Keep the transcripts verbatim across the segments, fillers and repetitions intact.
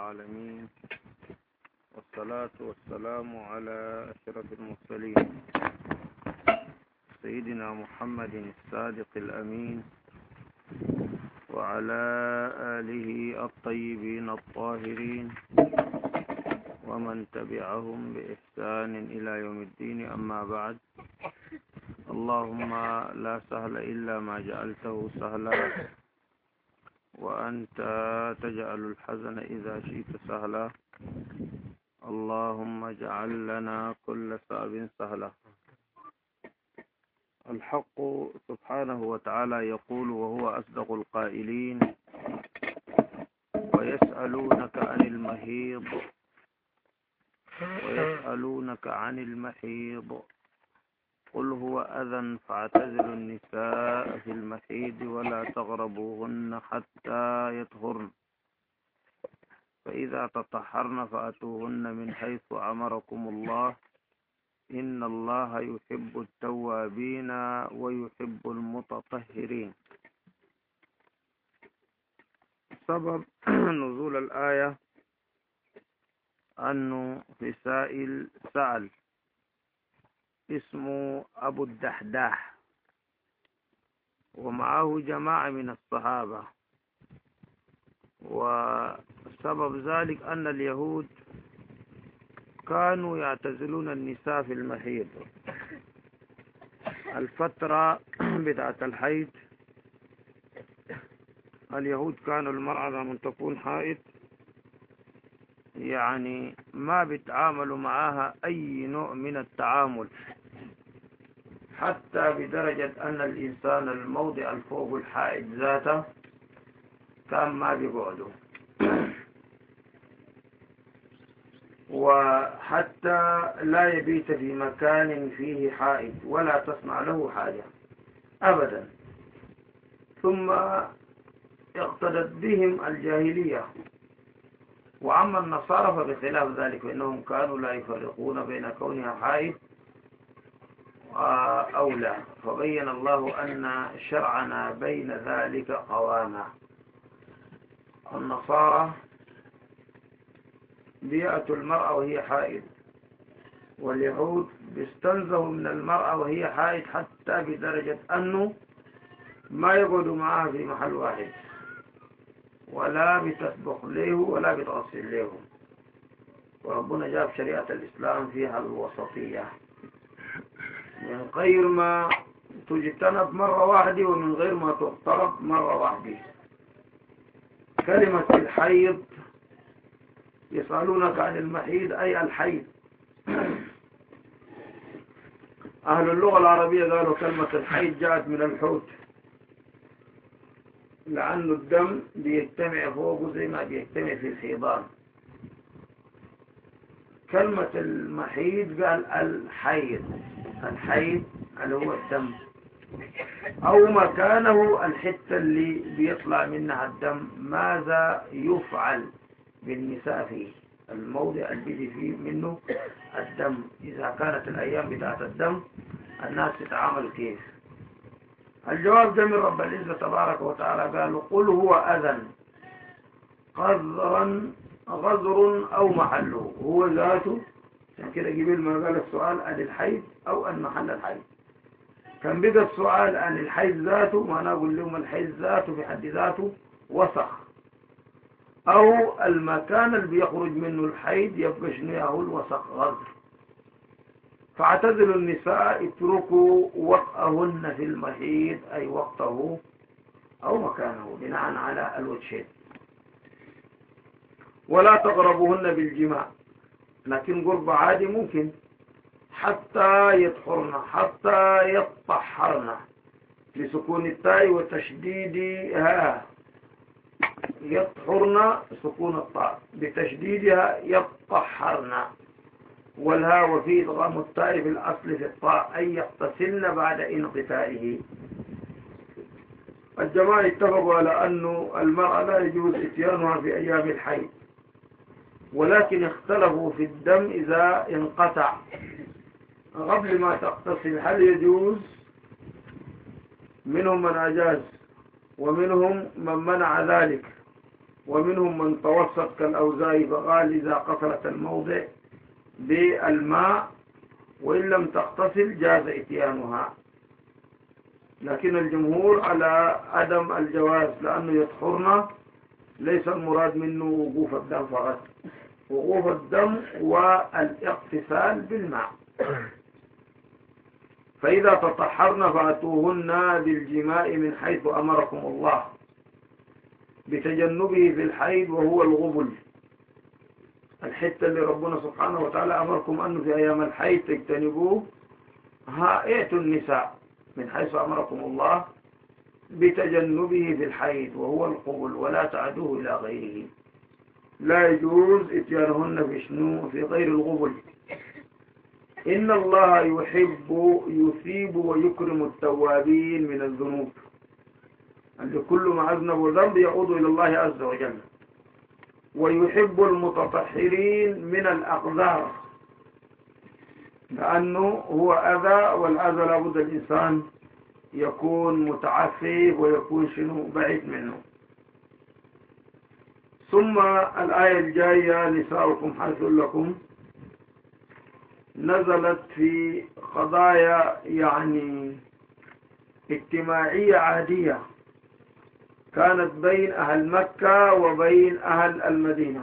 العالمين، والصلاة والسلام على أشرف المرسلين سيدنا محمد الصادق الأمين وعلى آله الطيبين الطاهرين ومن تبعهم بإحسان إلى يوم الدين. أما بعد، اللهم لا سهل إلا ما جعلته سهلا، وأنت تجعل الحزن إذا شئت سهلا. اللهم اجعل لنا كل صعب سهلا. الحق سبحانه وتعالى يقول وهو أصدق القائلين: ويسألونك عن المحيض ويسألونك عن المحيض قل هو أذى فاعتزلوا النساء في المحيض ولا تقربوهن حتى يطهرن، فإذا تطهرن فأتوهن من حيث أمركم الله إن الله يحب التوابين ويحب المتطهرين. سبب نزول الآية أنه في سائل سأل اسمه أبو الدحداح ومعه جماعة من الصحابة، وسبب ذلك أن اليهود كانوا يعتزلون النساء في المحيض. الفترة بتاعت الحيض اليهود كانوا المرأة لما تكون حائض يعني ما بيتعاملوا معها أي نوع من التعامل، حتى بدرجة أن الإنسان الموضع الفوق الحائض ذاته كان ما بيقعدوا، وحتى لا يبيت في مكان فيه حائض ولا تصنع له حاجة أبدا. ثم اقتدت بهم الجاهلية. وأما النصارى فبخلاف ذلك، فإنهم كانوا لا يفرقون بين كونها حائض أو لا، فبين الله أن شرعنا بين ذلك قواما. النصارى بيأتوا المرأة وهي حائض، واليهود بيستنزهوا من المرأة وهي حائض حتى بدرجة أنه ما يقعدوا معها في محل واحد، ولا بتسبق له ولا بتغسل له. وربنا جاب شريعة الإسلام فيها الوسطية، من غير ما تجتنب مرة واحدة ومن غير ما تقترب مرة واحدة. كلمة الحيض يسألونك عن المحيض أي الحيض. أهل اللغة العربية قالوا كلمة الحيض جاءت من الحوت، لأنه الدم بيجتمع فوقه زي ما بيجتمع في الحيضان. كلمة المحيض قال الحيض، الحيض اللي هو الدم أو مكانه الحتة اللي بيطلع منها الدم. ماذا يفعل بالنساء فيه؟ الموضع اللي بيجي فيه منه الدم. إذا كانت الأيام بتاعت الدم الناس تتعامل كيف؟ الجواب ده من رب العزة تبارك وتعالى، قالوا قل هو أذى قذرا غزر أو محله، هو ذاته. عشان كده قبل ما قال السؤال عن الحيض أو عن محل الحيض، كان بقى السؤال عن الحيض ذاته، ما نقول لهم الحيض ذاته في حد ذاته وسخ، أو المكان اللي بيخرج منه الحيض يبقى شنو هو الوسخ غزر. فاعتزلوا النساء اتركوا وطئهن في المحيض، أي وقته أو مكانه بناء على الوجهين. ولا تقربوهن بالجماع، لكن قرب عادي ممكن، حتى يطهرن، حتى يطهرن بسكون التاء وتشديدها. يطهرن سكون الطاء بتشديدها يطهرن، والهاء وفي إدغام التاء في الأصل في الطاء، أي يغتسلن بعد انقطاعه. الجماعة اتفقوا على أن المرأة لا يجوز إتيانها في أيام الحيض، ولكن اختلفوا في الدم إذا انقطع قبل ما تغتسل هل يجوز؟ منهم من أجاز ومنهم من منع ذلك. ومنهم من توسط كالأوزاعي فقال إذا قتلت الموضع بالماء وإن لم تغتسل جاز إتيانها، لكن الجمهور على عدم الجواز لأنه يطهرنا، ليس المراد منه وقوف الدم فقط، وقوف الدم والاغتسال بالماء. فإذا تطهرن فأتوهن بالجماع من حيث أمركم الله بتجنبه في الحيض وهو الغبل، الحتة اللي ربنا سبحانه وتعالى أمركم أنه في أيام الحيض تجتنبوه، ها ائتوا النساء من حيث أمركم الله بتجنبه في الحيض وهو القبل ولا تعدوه إلى غيره. لا يجوز اتيانهن في شنو في غير الغبل. إن الله يحب يثيب ويكرم التوابين من الذنوب، أن كل ما أذنب ذنب يعود إلى الله عز وجل، ويحب المتطهرين من الأقذار لأنه هو أذى، والأذى لابد الإنسان يكون متعفف ويكون شنو بعيد منه. ثم الآية الجاية نساؤكم حرث لكم نزلت في قضايا يعني اجتماعية عادية كانت بين أهل مكة وبين أهل المدينة.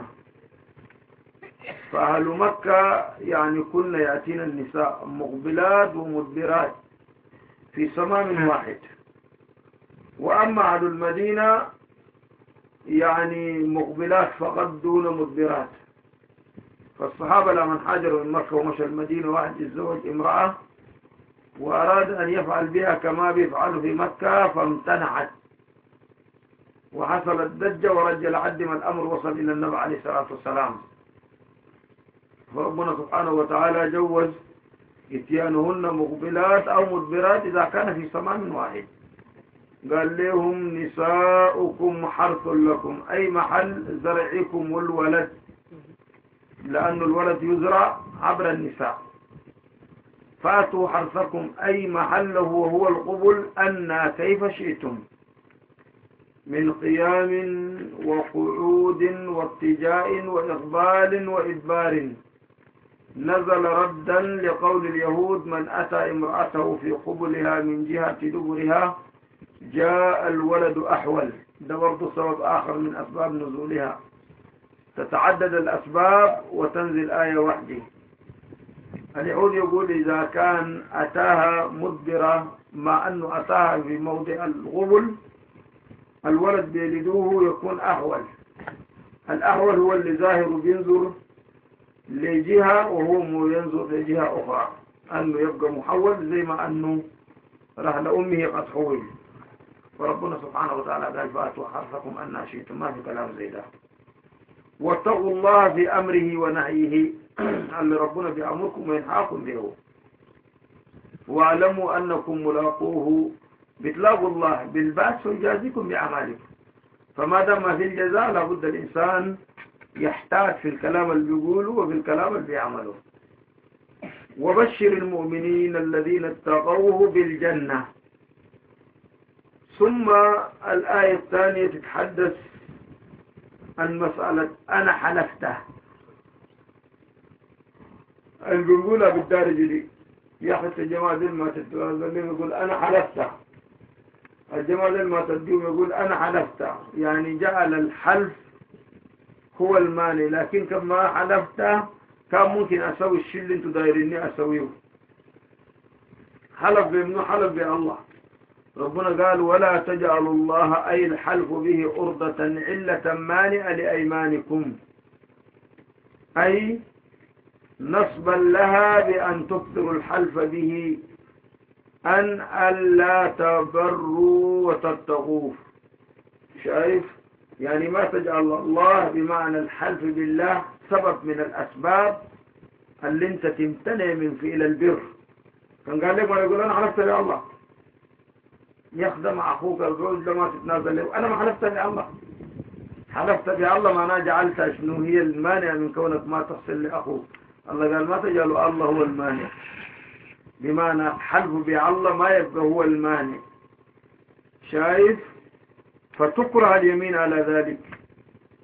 فأهل مكة يعني كنا يأتينا النساء مقبلات ومدبرات في صمام واحد، وأما أهل المدينة يعني مقبلات فقط دون مدبرات. فالصحابة لمن حاجروا من مكة ومشى المدينة واحد يتزوج امرأة وأراد أن يفعل بها كما بيفعل في مكة فامتنعت، وحصلت دجة ورجل لحد ما الأمر وصل إلى النبي عليه الصلاة والسلام. فربنا سبحانه وتعالى جوز اتيانهن مقبلات أو مدبرات إذا كان في صمام واحد. قال لهم نساؤكم حرث لكم، أي محل زرعكم الولد، لأن الولد يزرع عبر النساء. فاتوا حرثكم أي محله وهو القبل أن كيف شئتم من قيام وقعود واتجاء وإقبال وإدبار. نزل ردا لقول اليهود من أتى امرأته في قبلها من جهة دبرها جاء الولد أحول. ده برضو سبب آخر من أسباب نزولها، تتعدد الأسباب وتنزل آية واحدة. اليهود يقول إذا كان أتاها مدبرة مع أنه أتاها في موضع الغبل الولد بيلدوه يكون أحول. الأحول هو اللي ظاهر بينظر لجهة وهو ينظر لجهة أخرى، أنه يبقى محول زي ما أنه رحل أمه قد حول. وربنا سبحانه وتعالى قال فأتوا حرثكم أن شئتم، ما في كلام زي ده. واتقوا الله في أمره ونهيه اللي ربنا بأمركم وينهاكم به، واعلموا أنكم ملاقوه، بتلاقوا الله بالبعث ويجازيكم بأعمالكم. فما دام في الجزاء لابد الإنسان يحتاج في الكلام اللي بيقوله وفي الكلام اللي بيعمله. وبشر المؤمنين الذين اتقوه بالجنة. ثم الآية الثانية تتحدث عن مسألة أنا حلفته، اللي بيقولها بالدارجة دي ياخذ الجماعة دي ما تتكلم يقول أنا حلفته، الجماعة دي ما تديهم يقول أنا حلفته، يعني جعل الحلف هو المانع. لكن كما حلفته كان ممكن أسوي الشيء اللي انتوا دايريني أسويه. حلف بمنو؟ حلف بالله. ربنا قال ولا تجعلوا الله أي الحلف به أرضة علة مانع لأيمانكم، أي نصبا لها بأن تبطلوا الحلف به أن ألا تبروا وتتقوا. شايف؟ يعني ما تجعل الله بمعنى الحلف بالله سبب من الأسباب اللي انت تمتنع من فعل البر. كان قال لك ما يقول أنا حلفت بالله، يخدم أخوك الزوج لما تتنازل له، أنا ما حلفت بالله. حلفت بالله معناه جعلت شنو هي المانع من كونك ما تصل لأخوك. الله قال ما تجعلوا الله هو المانع، بمعنى حلف بالله ما يبقى هو المانع. شايف؟ فتكره اليمين على ذلك.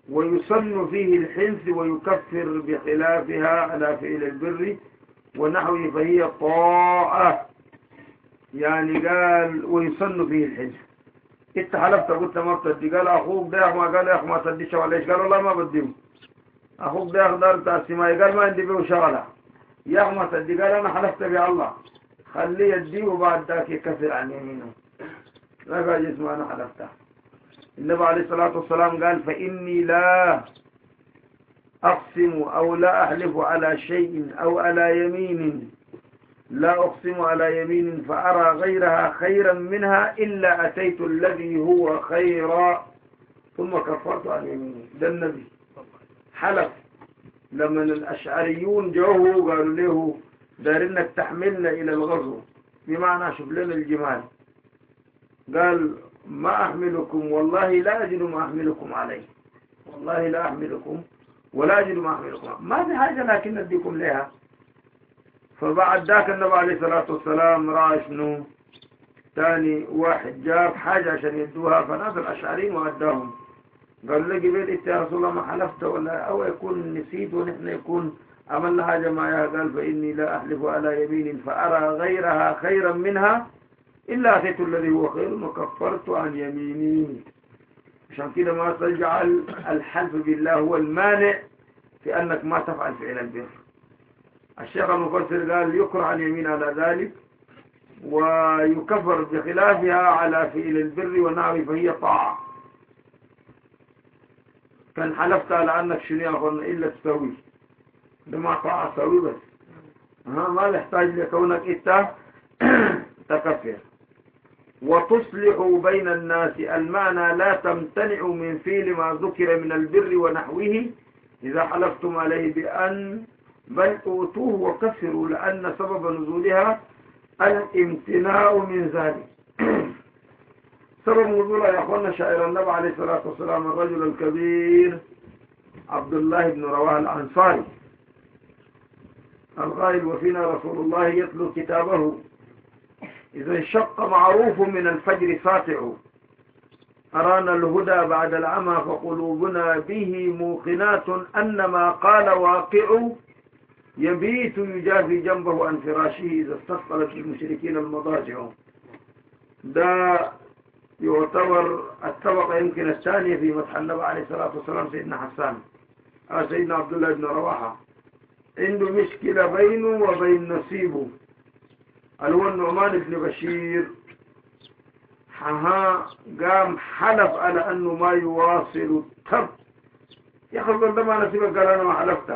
ويسن فيه الحنث ويكفر بخلافها على فعل البر ونحوه فهي طاعة. يعني قال ويسن فيه الحنث. انت حلفت قلت ما بتدي، قال اخوك ده ما قال يا اخ ما تديش ولا ايش، قال والله ما بديه. اخوك ده اخضر تاسماي، قال ما عندي بيه شغله يا اخ ما تدي، قال انا حلفت بالله خليه يديه وبعد ذاك يكفر عن يمينه. لا قال اسمه انا حلفته. النبي عليه الصلاه والسلام قال فاني لا اقسم او لا احلف على شيء او على يمين لا أقسم على يمين فأرى غيرها خيرا منها إلا أتيت الذي هو خيرا ثم كفرت عن يميني. ده النبي حلف لما الأشعريون جوه قالوا له دارنك تحملنا إلى الغزو، بمعنى شوف لنا الجمال، قال ما أحملكم والله لا أجد ما أحملكم عليه، والله لا أحملكم ولا أجد ما أحملكم، ما في حاجة لكن أديكم لها. فبعد ذاك النبي عليه الصلاة والسلام رأى شنو ثاني واحد جاب حاجة عشان يدوها، فنادى الأشعريين وأداهم. قال لي قبل إنت يا رسول الله ما حلفت ولا أو يكون نسيت ونحن يكون عملنا حاجة معها. قال فإني لا أحلف على يمين فأرى غيرها خيرا منها إلا أتيت الذي هو خير وكفرت عن يميني. عشان كده ما تجعل الحلف بالله هو المانع في أنك ما تفعل فعل البر. الشيخ المفسر قال يكره عن يمين على ذلك ويكفر بخلافها على فعل البر ونحوه فهي طاعة. كان حلفت على أنك شنو يا أخوان إلا تسوي، لما طاعة تسوي بس، ها ما يحتاج لكونك إنت تكفر. وتصلح بين الناس، المعنى لا تمتنع من فعل ما ذكر من البر ونحوه إذا حلفتم عليه بأن بل أوتوه وكفروا، لأن سبب نزولها الامتناع من ذلك. سبب نزولها يا أخوانا شاعر النبي عليه الصلاة والسلام الرجل الكبير عبد الله بن رواحة الأنصاري القائل وفينا رسول الله يتلو كتابه إذا انشق معروف من الفجر ساطع أرانا الهدى بعد العمى فقلوبنا به موقنات أن ما قال واقع يبيت يجافي جنبه عن فراشه إذا استثقلت المشركين المضاجع. ده يعتبر الطبقة يمكن الثانية في مدح النبي عليه الصلاة والسلام سيدنا حسان. آه سيدنا عبد الله بن رواحة عنده مشكلة بينه وبين نصيبه اللي هو النعمان بن بشير. ها قام حلف على أنه ما يواصل التب. يا أخي قال ده ما نصيبك، قال أنا ما حلفته.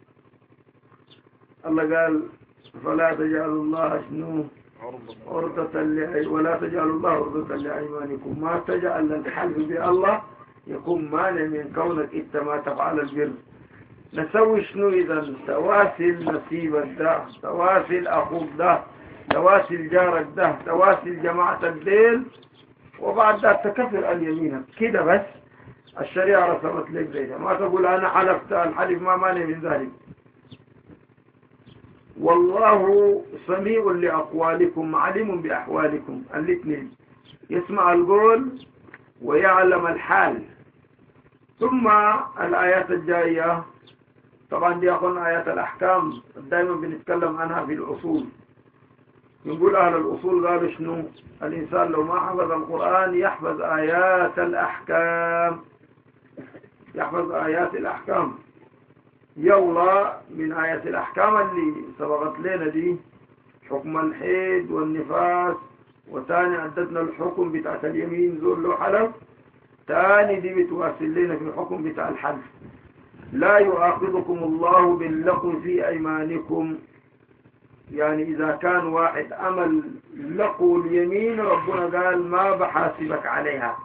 الله قال فلا تجعلوا الله شنو عرضة لأي ولا تجعلوا الله عرضة لأيمانكم. ما تجعل الحلف بالله يكون مانع من كونك انت ما تفعل البر. نسوي شنو اذا؟ تواسل نصيبك ده، تواسل اخوك ده، تواسل جارك ده، تواسل جماعتك ديل، وبعد ذلك تكفر عن يمينك كده. بس الشريعة رسمت لك زي ده، ما تقول انا حلفت، الحلف ما مانع من ذلك. والله سميع لأقوالكم عليم بأحوالكم. الاثنين يسمع القول ويعلم الحال. ثم الآيات الجاية طبعا دي أخونا آيات الأحكام دائما بنتكلم عنها في الأصول. نقول أهل الأصول قالوا شنو؟ الإنسان لو ما حفظ القرآن يحفظ آيات الأحكام، يحفظ آيات الأحكام. يولا من آيات الأحكام اللي سبقت لنا دي حكم الحيض والنفاس، وتاني عددنا الحكم بتاع اليمين زول له حلف، تاني دي بتواصل لنا في الحكم بتاع الحلف. لا يؤاخذكم الله باللغو في أيمانكم، يعني إذا كان واحد عمل لغو اليمين ربنا قال ما بحاسبك عليها،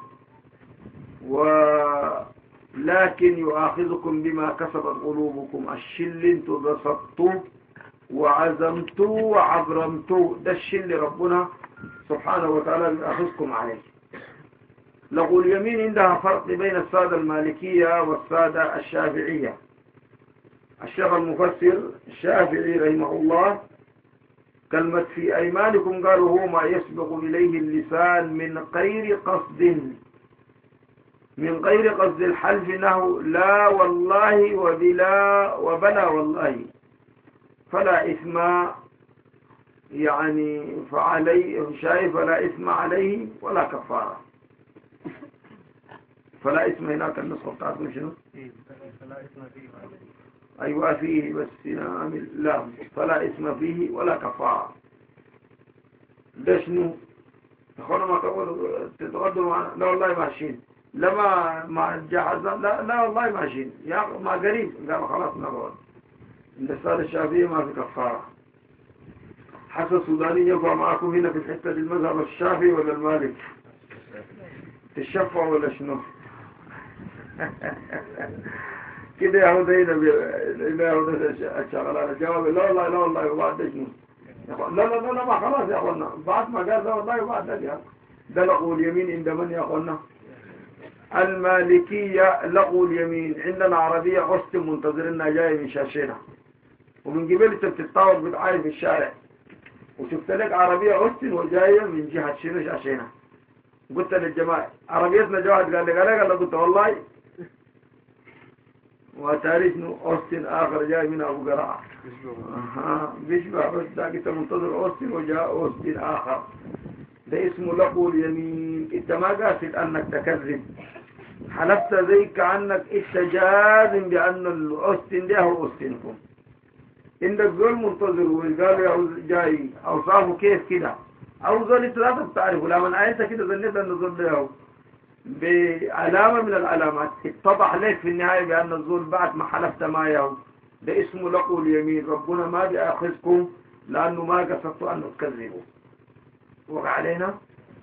ولكن يؤاخذكم بما كسبت قلوبكم. الشل انتوا بسطتوا وعزمتوا وعبرمتوا، ده الشل ربنا سبحانه وتعالى يؤاخذكم عليه. لغو اليمين عندها فرق بين السادة المالكية والسادة الشافعية. الشيخ المفسر الشافعي رحمه الله كلمة في أيمانكم قالوا هو ما يسبق إليه اللسان من غير قصد، من غير قصد الحلف نحو لا والله وبلا وبلا والله فلا إثم يعني فعليه شايف فلا إثم عليه ولا كفارة. فلا إثم هناك النسخة بتاعتنا شنو؟ أيوة فيه بس عامل لا فلا إثم فيه ولا كفارة. ده شنو؟ أخوانا ما تتغدوا معنا؟ لا والله ماشيين. لما ما جهز لا لا والله ماشيين يا ما قريب قال خلاص نقعد. عند السادة الشافعي ما في كفارة. حتى السوداني يقع معكم هنا في الحتة المذهب الشافعي ولا المالك؟ تشفع ولا شنو؟ كده يا هودينا لا هودينا الشغلانة جواب لا والله لا والله وبعد شنو؟ لا لا لا ما خلاص يا اخوانا بعد ما قال لا والله وبعد ده ده لغو اليمين عند من يا اخوانا؟ المالكية لغو اليمين. عندنا عربية عست منتظرنا جاي من شاشينا ومن قبل انت بتتطاول بتعاير في الشارع وشفت لك عربية عست وجاية من جهة شنو شاشينا. قلت للجماعة عربيتنا جواد قال لي قال لي قلت والله وتاريخنا أوستن آخر جاي من أبو قراع أها بيشبه بس ده كنت منتظر أوستن وجاء أوستن آخر. ده اسمه لغو اليمين. انت ما قاصد أنك تكذب حلفت زي كأنك انت جازم بأن الأوستن ده هو أوستنكم. عندك زول منتظر وقال يا جاي أوصافه كيف كده أو زول ثلاثة بتعرفه لما أنت كده ظنيت أن الزول ده هو بعلامة من العلامات اتضح لك في النهاية بأن الزول بعد ما حلفت ما يهو. ده اسمه لغو اليمين. ربنا ما بيأخذكم لأنه ما قصدتوا أن تكذبوا. وقع علينا.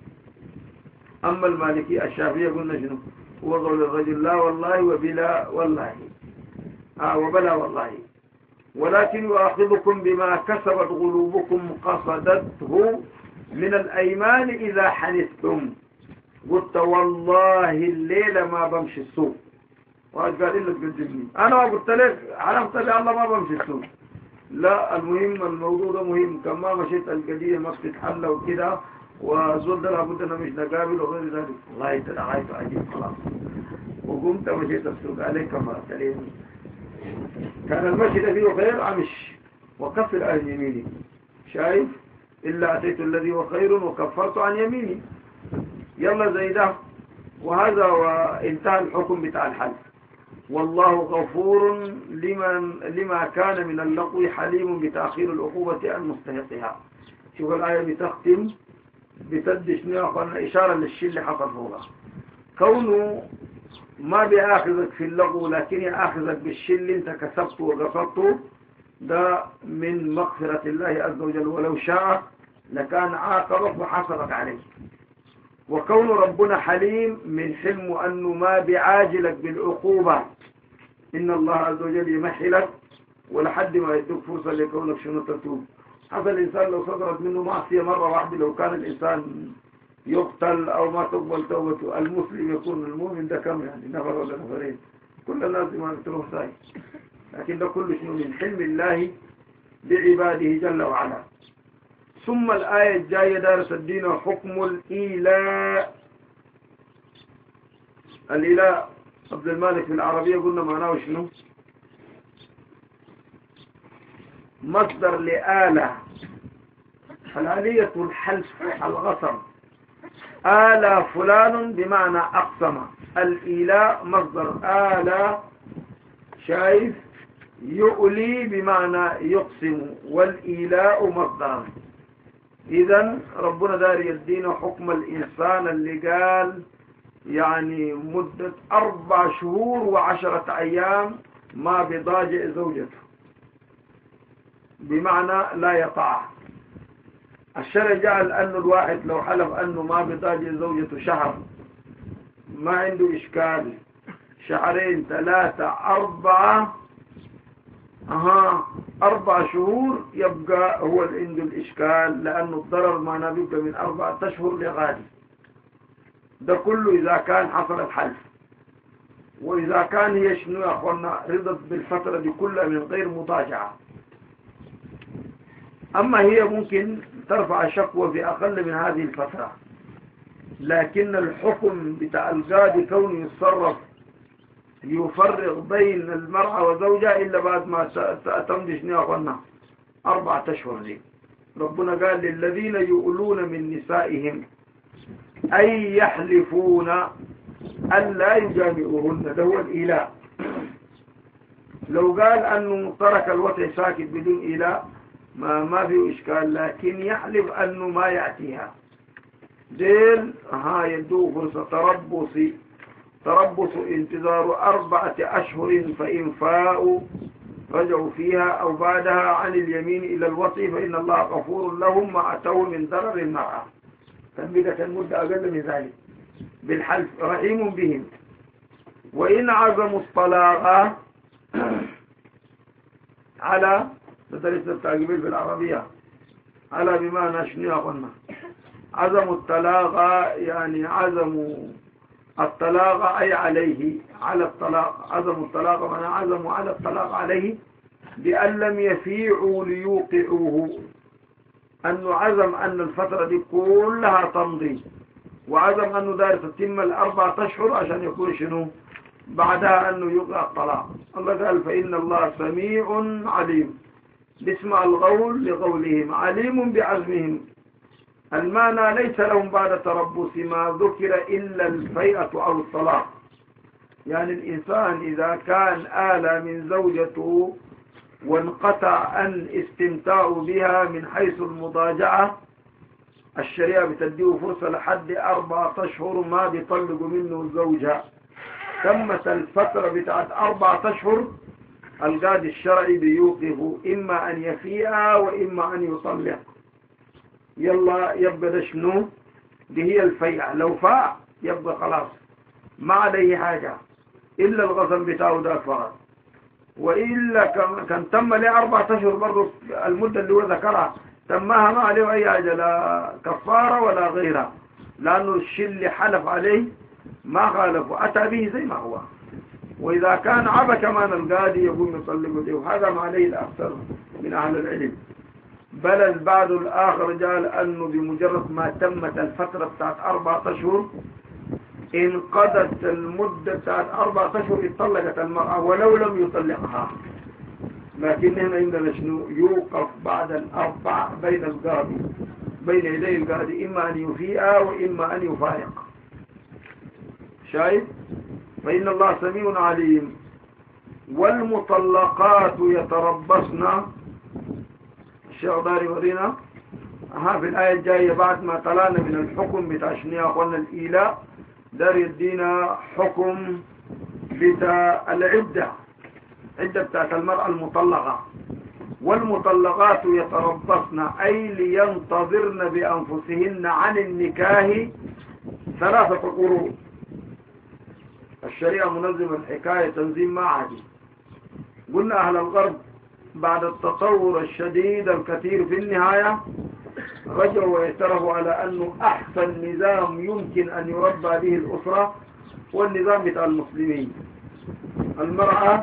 أما المالكي الشافعية قلنا شنو؟ هو قول الرجل لا والله وبلا والله آه وبلا والله ولكن يؤاخذكم بما كسبت قلوبكم قصدته من الأيمان إذا حنثتم. قلت والله الليلة ما بمشي السوق وقال قال إلا تقدمني أنا قلت لك علمت لي الله ما بمشي السوق. لا المهم الموضوع ده مهم كما مشيت القضية ما بتتحل وكده وزول ده لابد أنا مش نقابل وغير ذلك والله يتدعيت عجيب خلاص وقمت مشيت السوق عليك كما تليني كان المشي ده فيه خير عمش وكفر عن يميني شايف إلا أتيت الذي هو خير وكفرت عن يميني يلا زي ده. وهذا وانتهى الحكم بتاع الحلف. والله غفور لمن لما كان من اللغو حليم بتأخير العقوبة عن مستحقها. شوف الآية بتختم بتدش ناقل إشارة للشيء اللي حصل فوقها. كونه ما بيأخذك في اللغو لكن يأخذك بالشيء اللي انت كسبته وقصدته ده من مغفرة الله عز وجل ولو شاء لكان عاقبك وحصلك عليه. وكون ربنا حليم من حلمه أنه ما بيعاجلك بالعقوبة. إن الله عز وجل يمحلك ولحد ما يدوك فرصة لكونك شنو تتوب. هذا الإنسان لو صدرت منه معصية مرة واحدة لو كان الإنسان يقتل أو ما تقبل توبته. المسلم يكون المؤمن ده كم يعني نفر ولا نفرين كل الناس ما يتروح ساي. لكن ده كله شنو من حلم الله بعباده جل وعلا. ثم الآية الجاية دارس الدين حكم الإيلاء. الإيلاء عبد المالك في العربية قلنا معناه شنو؟ مصدر لآلة. الآلية الحلف الغصب. آلة فلان بمعنى أقسم. الإيلاء مصدر آلة شايف يؤلي بمعنى يقسم والإيلاء مصدر. إذن ربنا دار يدينا حكم الإنسان اللي قال يعني مدة أربع شهور وعشرة أيام ما بضاجئ زوجته بمعنى لا يطاع. الشرع جعل أن الواحد لو حلف أنه ما بضاجئ زوجته شهر ما عنده إشكال. شهرين ثلاثة أربعة أها أربع شهور يبقى هو اللي عنده الإشكال لأنه الضرر ما نبقى من أربعة أشهر لغاية. ده كله إذا كان حصل الحلف. وإذا كان هي شنو يا أخوانا رضت بالفترة دي كلها من غير مضاجعة. أما هي ممكن ترفع شكوى في أقل من هذه الفترة لكن الحكم بتاع القاضي كونه يتصرف يفرق بين المرأة وزوجها إلا بعد ما تمضي شنو يا أخوانا أربعة أشهر دي. ربنا قال للذين يؤلون من نسائهم أي يحلفون أن لا يجامعوهن، ده هو الإيلاء. لو قال أنه ترك الوطء ساكت بدون إيلاء ما ما فيه إشكال، لكن يحلف أنه ما يأتيها ديل ها يدوه فرصة تربص تربص انتظار أربعة أشهر، فإن فاءوا رجعوا فيها أو بعدها عن اليمين إلى الوطء فإن الله غفور لهم ما أتوا من ضرر المرأة. تنبيذة المدة أقل من ذلك بالحلف رحيم بهم. وإن عزموا الطلاق على بدل التعقيبين بالعربية على بمعنى شنو قلنا عزموا الطلاق، يعني عزموا الطلاق أي عليه على الطلاق، عزموا الطلاق من عزموا على الطلاق عليه بأن لم يفيعوا ليوقعوه، أنه عزم أن الفترة دي كلها تمضي، وعزم أنه داير تتم الأربعة أشهر عشان يكون شنو بعدها أنه يوقع الطلاق. الله قال فإن الله سميع عليم، باسمع القول لقولهم عليم بعزمهم. المعنى ليس لهم بعد تربص ما ذكر إلا الفيئة أو الطلاق. يعني الإنسان إذا كان آل من زوجته وانقطع أن استمتاع بها من حيث المضاجعة، الشريعة بتديه فرصة لحد أربعة أشهر ما بيطلق منه الزوجة. تمت الفترة بتاعت أربعة أشهر القاضي الشرعي بيوقف إما أن يفيها وإما أن يطلق. يلا يبقى ده شنو؟ دي هي الفيئة. لو فاء يبقى خلاص ما عليه حاجة إلا الغصب بتاعه ده فقط. وإلا كان تم ليه أربعة أشهر برضه المدة اللي هو ذكرها تمها ما عليه أي حاجة، لا كفارة ولا غيرها، لأنه الشيء اللي حلف عليه ما خالف وأتى به زي ما هو. وإذا كان عبى كمان القاضي يقوم يطلقه دي، وهذا ما عليه الأكثر من أهل العلم. بل البعض الآخر قال أنه بمجرد ما تمت الفترة بتاعت أربعة أشهر انقضت المدة بتاعت أربعة أشهر اتطلقت المرأة ولو لم يطلقها. لكن هنا عندنا شنو يوقف بعد الأربع بين القاضي بين يدي القاضي إما أن يفيئها وإما أن يفارق. شايف؟ فإن الله سميع عليم. والمطلقات يتربصن، الشيخ داري ورينا ها في الآية الجاية بعد ما طلعنا من الحكم بتاع شنو يا أخوانا الإيلاء، دار يدينا حكم بتاع العدة، عدة بتاعت المرأة المطلقة. والمطلقات يتربصن أي لينتظرن بأنفسهن عن النكاح ثلاثة قروء. الشريعة منظمة الحكاية تنظيم ما عادي. قلنا أهل الغرب بعد التطور الشديد الكثير في النهاية رجعوا واعترفوا على أنه أحسن نظام يمكن أن يربى به الأسرة هو النظام بتاع المسلمين. المرأة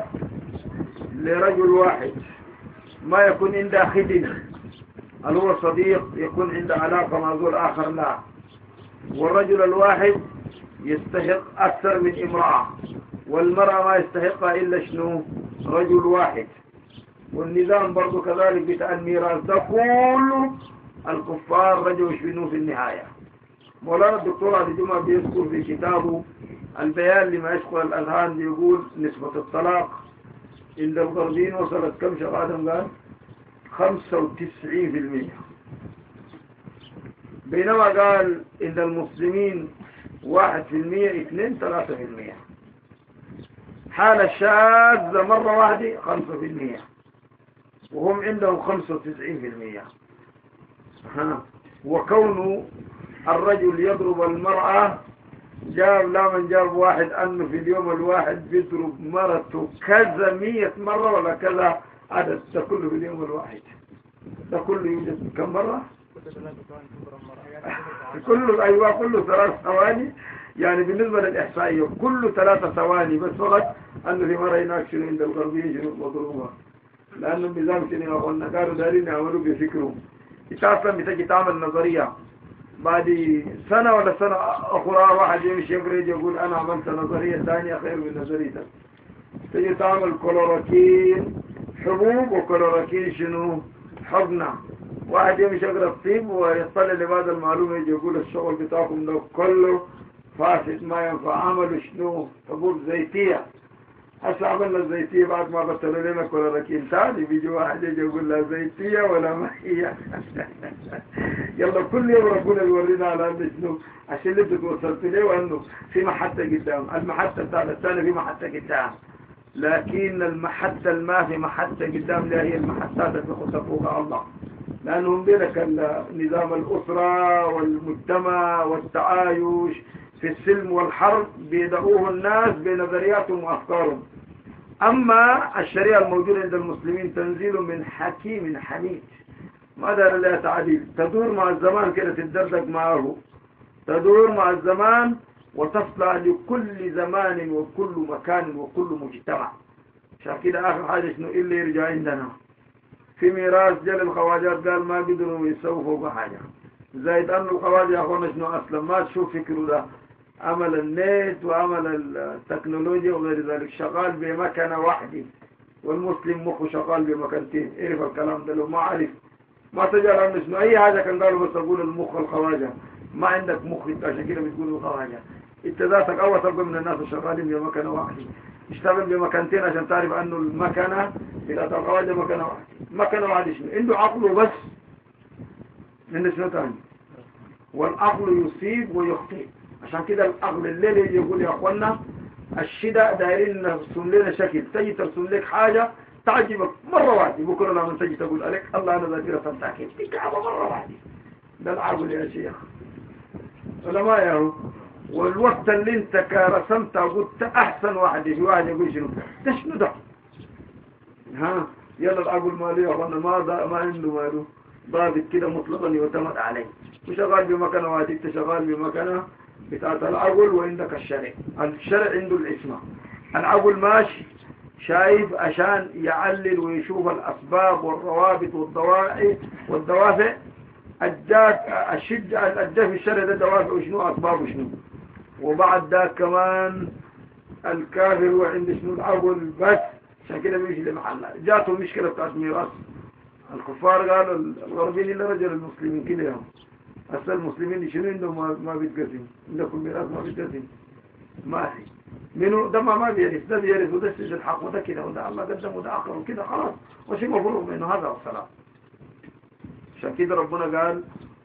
لرجل واحد ما يكون عندها خدم، هل هو صديق يكون عنده علاقة مع زول آخر؟ لا. والرجل الواحد يستحق أكثر من امرأة، والمرأة ما يستحقها إلا شنو رجل واحد. والنظام برضو كذلك بتاع الميراث ده كله الكفار رجعوا يشبنوه في النهاية. مولانا الدكتور علي جمعة بيذكر في كتابه البيان لما يشغل الأذهان بيقول نسبة الطلاق عند الغربيين وصلت كم شغل آدم قال خمسة وتسعين في المية، بينما قال عند المسلمين واحد في المية اثنين ثلاثة في المية. حالة شاذة مرة واحدة خمسة في المية وهم عندهم خمسة وتسعين في المية. ها. وكونه الرجل يضرب المرأة جاب لا من جاب واحد أنه في اليوم الواحد بيضرب مرته كذا مية مرة ولا كذا عدد، ده كله في اليوم الواحد، ده كله يوجد كم مرة؟ كله أيوة كله ثلاث ثواني. يعني بالنسبة للإحصائية كله ثلاثة ثواني بس، فقط أنه في مرة هناك شنو عند الغربيين شنو مضروبة، لأنه النظام شنو قلنا قالوا دارين يعملوا بفكرهم. أنت أصلا بتجي تعمل نظرية بعد سنة ولا سنة أخرى واحد يمشي يقرأ يقول أنا عملت نظرية ثانية خير من نظريتك. تجي تعمل كلوراكين حبوب وكلوراكين شنو حقنة. واحد يمشي يقرأ الطب ويطلع لبعض المعلومة يجي يقول الشغل بتاعكم ده كله فاسد ما ينفع. عملوا شنو حبوب زيتية. هسه عملنا الزيتية بعد ما بطلوا لنا كلوراكين ثاني بيجي واحد يجي يقول لا زيتية ولا ما هي. يلا كل يوم ربنا يورينا على أنه شنو عشان اللي توصلت ليه وأنه في محطة قدام. المحطة بتاعت الثانية في محطة قدام، لكن المحطة الما في محطة قدام لا هي المحطات اللي خطفوها الله، لأنهم بينك نظام الأسرة والمجتمع والتعايش في السلم والحرب بيدعوه الناس بنظرياتهم وأفكارهم. أما الشريعة الموجودة عند المسلمين تنزيل من حكيم حميد ما دار لها تعديل، تدور مع الزمان كده تتدرج معه، تدور مع الزمان وتصلح لكل زمان وكل مكان وكل مجتمع. عشان كده آخر حاجة شنو اللي يرجع عندنا في ميراث جل الخواجات قال ما قدروا يسووا فوق حاجة، زائد أن الخواجة يا أخوانا شنو أصلا ما تشوف فكره ده عمل النت وعمل التكنولوجيا وغير ذلك شغال بمكنة واحدة، والمسلم مخه شغال بمكانتين. اعرف الكلام ده لو ما عرف ما تجعل عنه شنو أي حاجة كان قالوا بس تقول المخ الخواجة ما عندك مخ انت عشان كده بتقول الخواجة. انت ذاتك أول تبقى من الناس الشغالين بمكنة واحدة، اشتغل بمكانتين عشان تعرف أنه المكنة بتاعت الخواجة مكنة واحدة. مكنة واحدة شنو عنده عقله بس من شنو تاني، والعقل يصيب ويخطئ. عشان كده العقل الليل يجي يقول يا اخوانا الشدة دايرين نرسم لنا شكل، تجي ترسم لك حاجة تعجبك مرة واحدة بكرة لما تجي تقول عليك الله أنا ذاكرة فانتاكين تكعبة مرة واحدة. ده العقل يا شيخ علماء ياهو. والوقت اللي انت رسمت قلت احسن واحد في واحد يقول شنو ده شنو ده ها يلا العقل مالي يا اخوانا ما ما عنده ماله ضابط كده مطلقا يعتمد عليه، وشغال بمكانه واحد انت شغال بمكانه بتاعت العقل وعندك الشرع. الشرع عنده العصمة، العقل ماشي شايف عشان يعلل ويشوف الأسباب والروابط والدواعي والدوافع. الجات الشجع الجاء في الشرع ده دوافع وشنو أسباب وشنو. وبعد ده كمان الكافر وعنده شنو العقل بس، عشان كده بيجي لمحلنا. جاته مشكلة بتاعت ميراث الكفار قالوا الغربيين إلا رجل المسلمين كده يوم أصل المسلمين شنو عندهم ما, ما بيتقسم، عندكم ميراث ما بيتقسم ما في منو ده ما بيرث، ده بيرث وده سجل الحق وده كده وده الله قدم وده آخر وكده خلاص وشي مفروغ منه هذا والسلام. عشان كده ربنا قال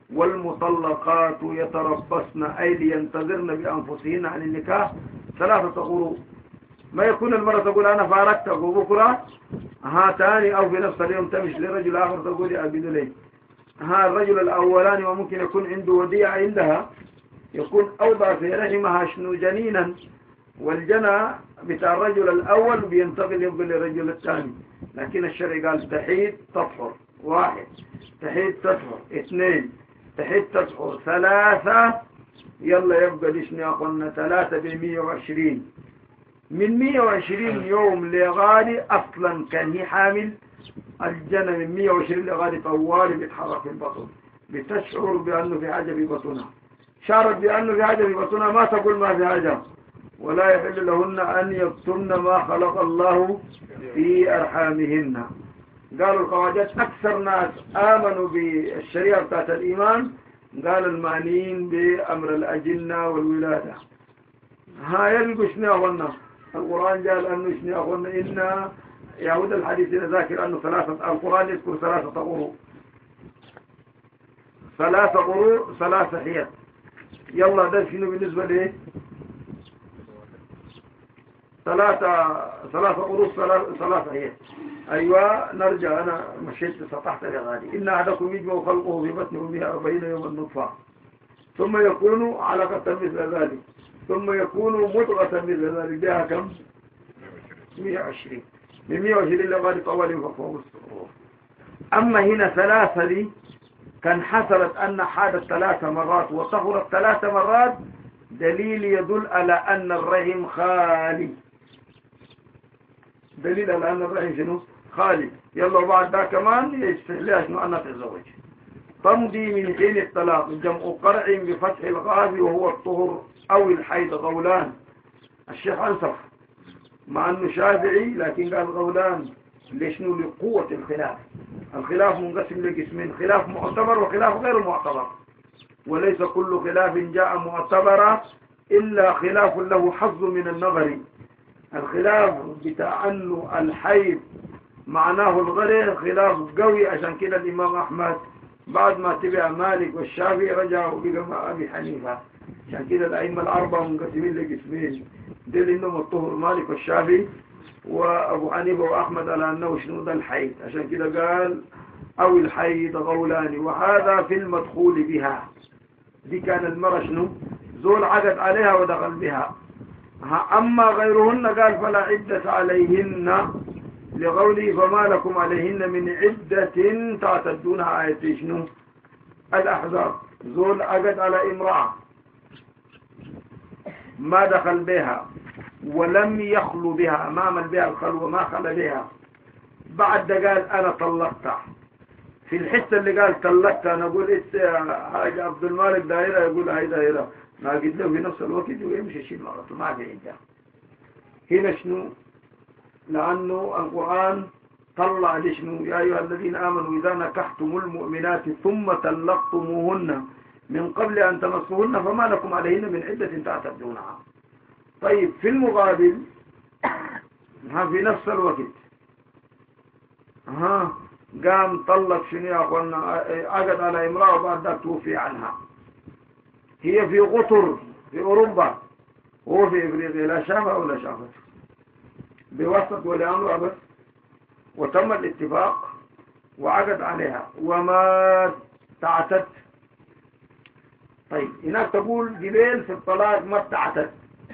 والمطلقات يتربصن أي لينتظرن بأنفسهن عن النكاح ثلاثة قروء. ما يكون المرأة تقول أنا فارقتك وبكرة ها تاني أو في نفس اليوم تمشي لرجل آخر تقول يا أبي لي. ها الرجل الأولاني وممكن يكون عنده وديعة عندها يكون أوضع في رحمها شنو جنينا، والجنى بتاع الرجل الأول بينتقل يبقى للرجل الثاني. لكن الشرع قال تحيد تطهر واحد، تحيد تطهر اثنين، تحيد تطهر ثلاثة، يلا يبقى ليش ناقلنا ثلاثة بمية وعشرين. من مية وعشرين يوم لغالي أصلا كان هي حامل الجنة من مية وعشرين لغالي طوالي بيتحرك في البطن، بتشعر بأنه في حاجة في بطنها. شعرت بأنه في حاجة في بطنها ما تقول ما في حاجة، ولا يحل لهن أن يكتمن ما خلق الله في أرحامهن. قالوا الخواجات أكثر ناس آمنوا بالشريعة بتاعت الإيمان قال المعنيين بأمر الأجنة والولادة. ها يلقوا شنو أخونا القرآن قال أنه شنو أخونا إن يعود الحديث إلى ذاكر أنه ثلاثة، القرآن يذكر ثلاثة قروء، ثلاثة قروء ثلاثة حيات. يلا ده شنو بالنسبة ليه ثلاثة ثلاثة قروء ثلاثة حيات. أيوة نرجع أنا مشيت سطحت يا غالي. إن أحدكم يجمع خلقه في بطن أمه أربعين يوما نطفة ثم يكون علقة مثل ذلك ثم يكون مضغة مثل ذلك. بها كم؟ مية وعشرين. من مية وعشرين لغاية طوالي فوق السرور. أما هنا ثلاثة دي كان حصلت أن حادث ثلاث مرات وطهرت ثلاث مرات، دليل يدل على أن الرحم خالي، دليل على أن الرحم شنو خالي. يلا بعد ده كمان يستحلها شنو أنها تتزوج. تمضي من حين الطلاق، جمع قرع بفتح الغاف وهو الطهر أو الحيض. غولان الشيخ أنصف مع أنه شافعي لكن قال غولان ليشنو؟ لقوة الخلاف. الخلاف منقسم لقسمين، خلاف معتبر وخلاف غير معتبر، وليس كل خلاف جاء معتبرا إلا خلاف له حظ من النظر. الخلاف بتاع أنه الحيض معناه الغرق خلاف قوي، عشان كده الإمام أحمد بعد ما تبع مالك والشافعي رجعوا بقى مع أبي حنيفة. عشان كده الأئمة الأربعة منقسمين لقسمين، دول إنهم الطهر مالك والشافعي وأبو حنيفة وأحمد على أنه شنو ده الحيض. عشان كده قال أو الحيض غولان، وهذا في المدخول بها. دي كان المرأة شنو؟ زول عقد عليها ودخل بها. أما غيرهن قال فلا عدة عليهن، لقوله فما لكم عليهن من عدة تعتدونها. آية شنو؟ الأحزاب. زول عقد على امرأة ما دخل بها ولم يخلو بها، ما عمل بها الخلوة، ما خلى بها، بعد قال أنا طلقتها. في الحتة اللي قال طلقتها نقول إيه حاجة عبد المالك دائرة، يقول هاي دائرة، ما قد له في نفس الوقت ويمشي شيء مرته ما في عدة. هنا شنو؟ لأنه القرآن طلع لشنو؟ يا أيها الذين آمنوا إذا نكحتم المؤمنات ثم طلقتموهن من قبل أن تمسوهن فما لكم عليهن من عدة تعتدونها. طيب في المقابل ها في نفس الوقت ها قام طلق شنو يا أخوانا؟ عقد على امرأة وبعد ذلك توفي عنها. هي في قطر في أوروبا وهو في إفريقيا، لا شافها ولا شافت، بوسط ولأمر بس، وتم الاتفاق وعقد عليها وما تعتد. طيب هناك تقول جبال في الطلاق ما تعتد،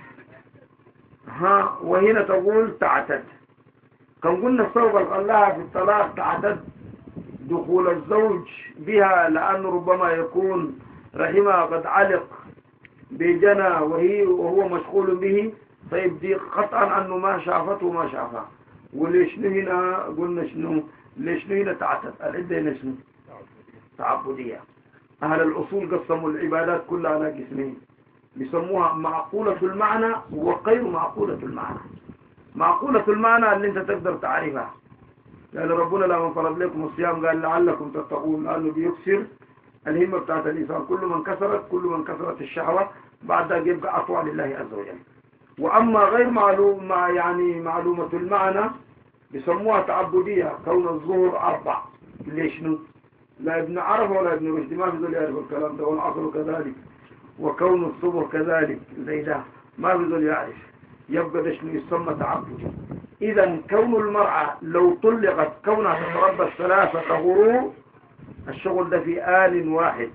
ها وهنا تقول تعتد. كم قلنا السبب الغلاها في الطلاق تعتد دخول الزوج بها، لأنه ربما يكون رحمها قد علق بجنى وهي وهو مشغول به. طيب دي قطعا أنه ما شافته وما شافها. وليش هنا قلنا شنو؟ ليش هنا تعتد؟ العدة هنا شنو؟ تعبدية. أهل الأصول قسموا العبادات كلها على قسمين، بيسموها معقولة المعنى وغير معقولة المعنى. معقولة المعنى اللي انت تقدر تعرفها، لأن ربنا لما فرض لكم الصيام قال لعلكم تتقون، لأنه بيكسر الهمة بتاعت الإنسان. كل من كسرت كل من كسرت الشهوة بعد ذلك يبقى أطوع لله عز وجل. وأما غير معلوم مع يعني معلومة المعنى بيسموها تعبدية، كون الظهر أربع. ليش نو؟ لا ابن عرفة ولا ابن رشد ما في ذول يعرف الكلام ده، والعصر كذلك، وكون الصبح كذلك زي ده ما في ذول يعرف. يبقى ده شنو؟ يسمى تعبدي. إذا كون المرأة لو طلقت كونها تتربى ثلاثة قروء، الشغل ده في آل واحد،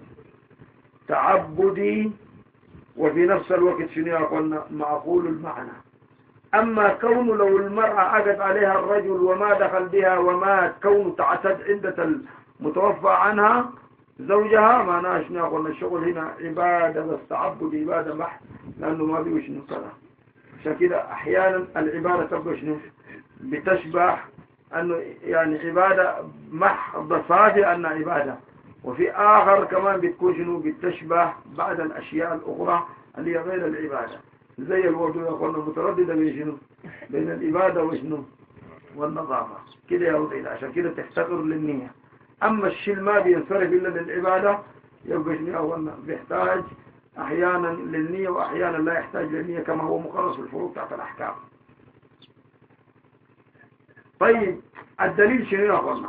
تعبدي وفي نفس الوقت شنو يا أخوانا؟ معقول المعنى. أما كون لو المرأة عقد عليها الرجل وما دخل بها وما كون تعتد عدة المتوفى عنها زوجها، معناها شنو يا أخوانا؟ الشغل هنا عبادة بس، تعبد عبادة بحت، لأنه ما بيوش نصرها. عشان كده أحيانا العبادة تبقى شنو؟ بتشبه أنه يعني عبادة محض صافي أنها عبادة، وفي آخر كمان بتكون شنو؟ بتشبه بعد الأشياء الأخرى اللي هي غير العبادة، زي الوضوء يا أخوانا مترددة بين شنو؟ بين العبادة وشنو؟ والنظافة كده يا ولد. عشان كده تفتقر للنية. أما الشيء ما بينصرف إلا للعبادة يبقى شنو يا أخوانا؟ بيحتاج أحيانا للنية وأحيانا لا يحتاج للنية، كما هو مقرر في الفروض تحت الأحكام. طيب الدليل شنو يا أخوانا؟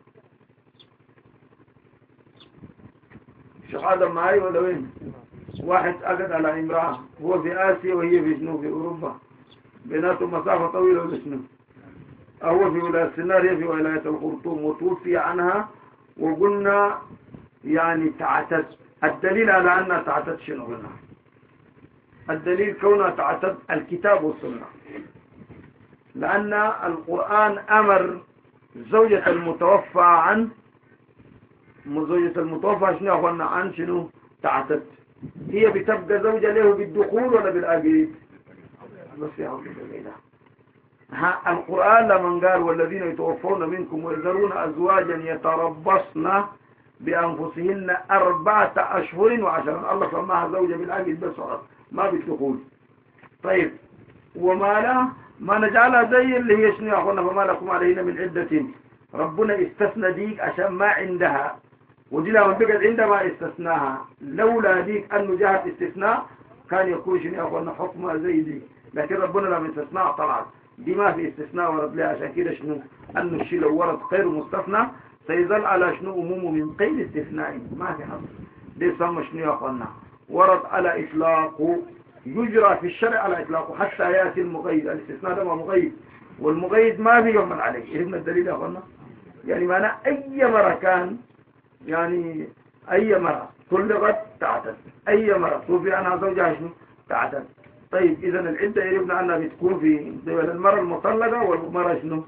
شيخ آدم معي ولا وين؟ واحد أقد على امرأة هو في آسيا وهي في شنو؟ في أوروبا، بيناتهم مسافة طويلة ولا شنو؟ هو في ولاية السنار هي في ولاية الخرطوم، وتوفي عنها وقلنا يعني تعتد. الدليل على أنها تعتد شنو قلنا؟ الدليل كونها تعتد الكتاب والسنة، لأن القرآن أمر زوجة المتوفى عن زوجة المتوفى شنو قلنا؟ عن شنو؟ تعتد. هي بتبقى زوجة له بالدخول ولا بالآجيب؟ بس يا عبد الله ها القرآن لما قال والذين يتوفون منكم ويذرون أزواجا يتربصن بأنفسهن أربعة أشهر وعشرة. الله سماها زوجة بالعقل بس فقط ما بالدخول. طيب وما لا ما نجعلها زي اللي هي شنو يا أخوانا؟ فما لكم علينا من عدة. ربنا استثنى ديك عشان ما عندها، ودي لما بقت عندها ما استثناها. لولا ديك أنه جاءت استثناء كان يكون شنو يا أخوانا حكمها زي دي، لكن ربنا لما استثناء طلعت دي ما في استثناء ورد لها. عشان كده شنو أنه الشيء لو ورد غير مستثنى سيظل على شنو أمومه من قيد استثناء ما في حصر. دي سمى شنو يا أخوانا ورد على إطلاقه، يجرى في الشرع على إطلاقه حتى يأتي المقيد. الاستثناء ده ما مقيد، والمقيد ما في يوم عليه. إيه الدليل يا أخوانا؟ يعني معنى أي مرة كان يعني أي مرة طلقت تعتد، أي مرة توفي عنها زوجها شنو تعتد. طيب إذا العدة يربنا أنها بتكون في دول المرة المطلقة والمرة شنو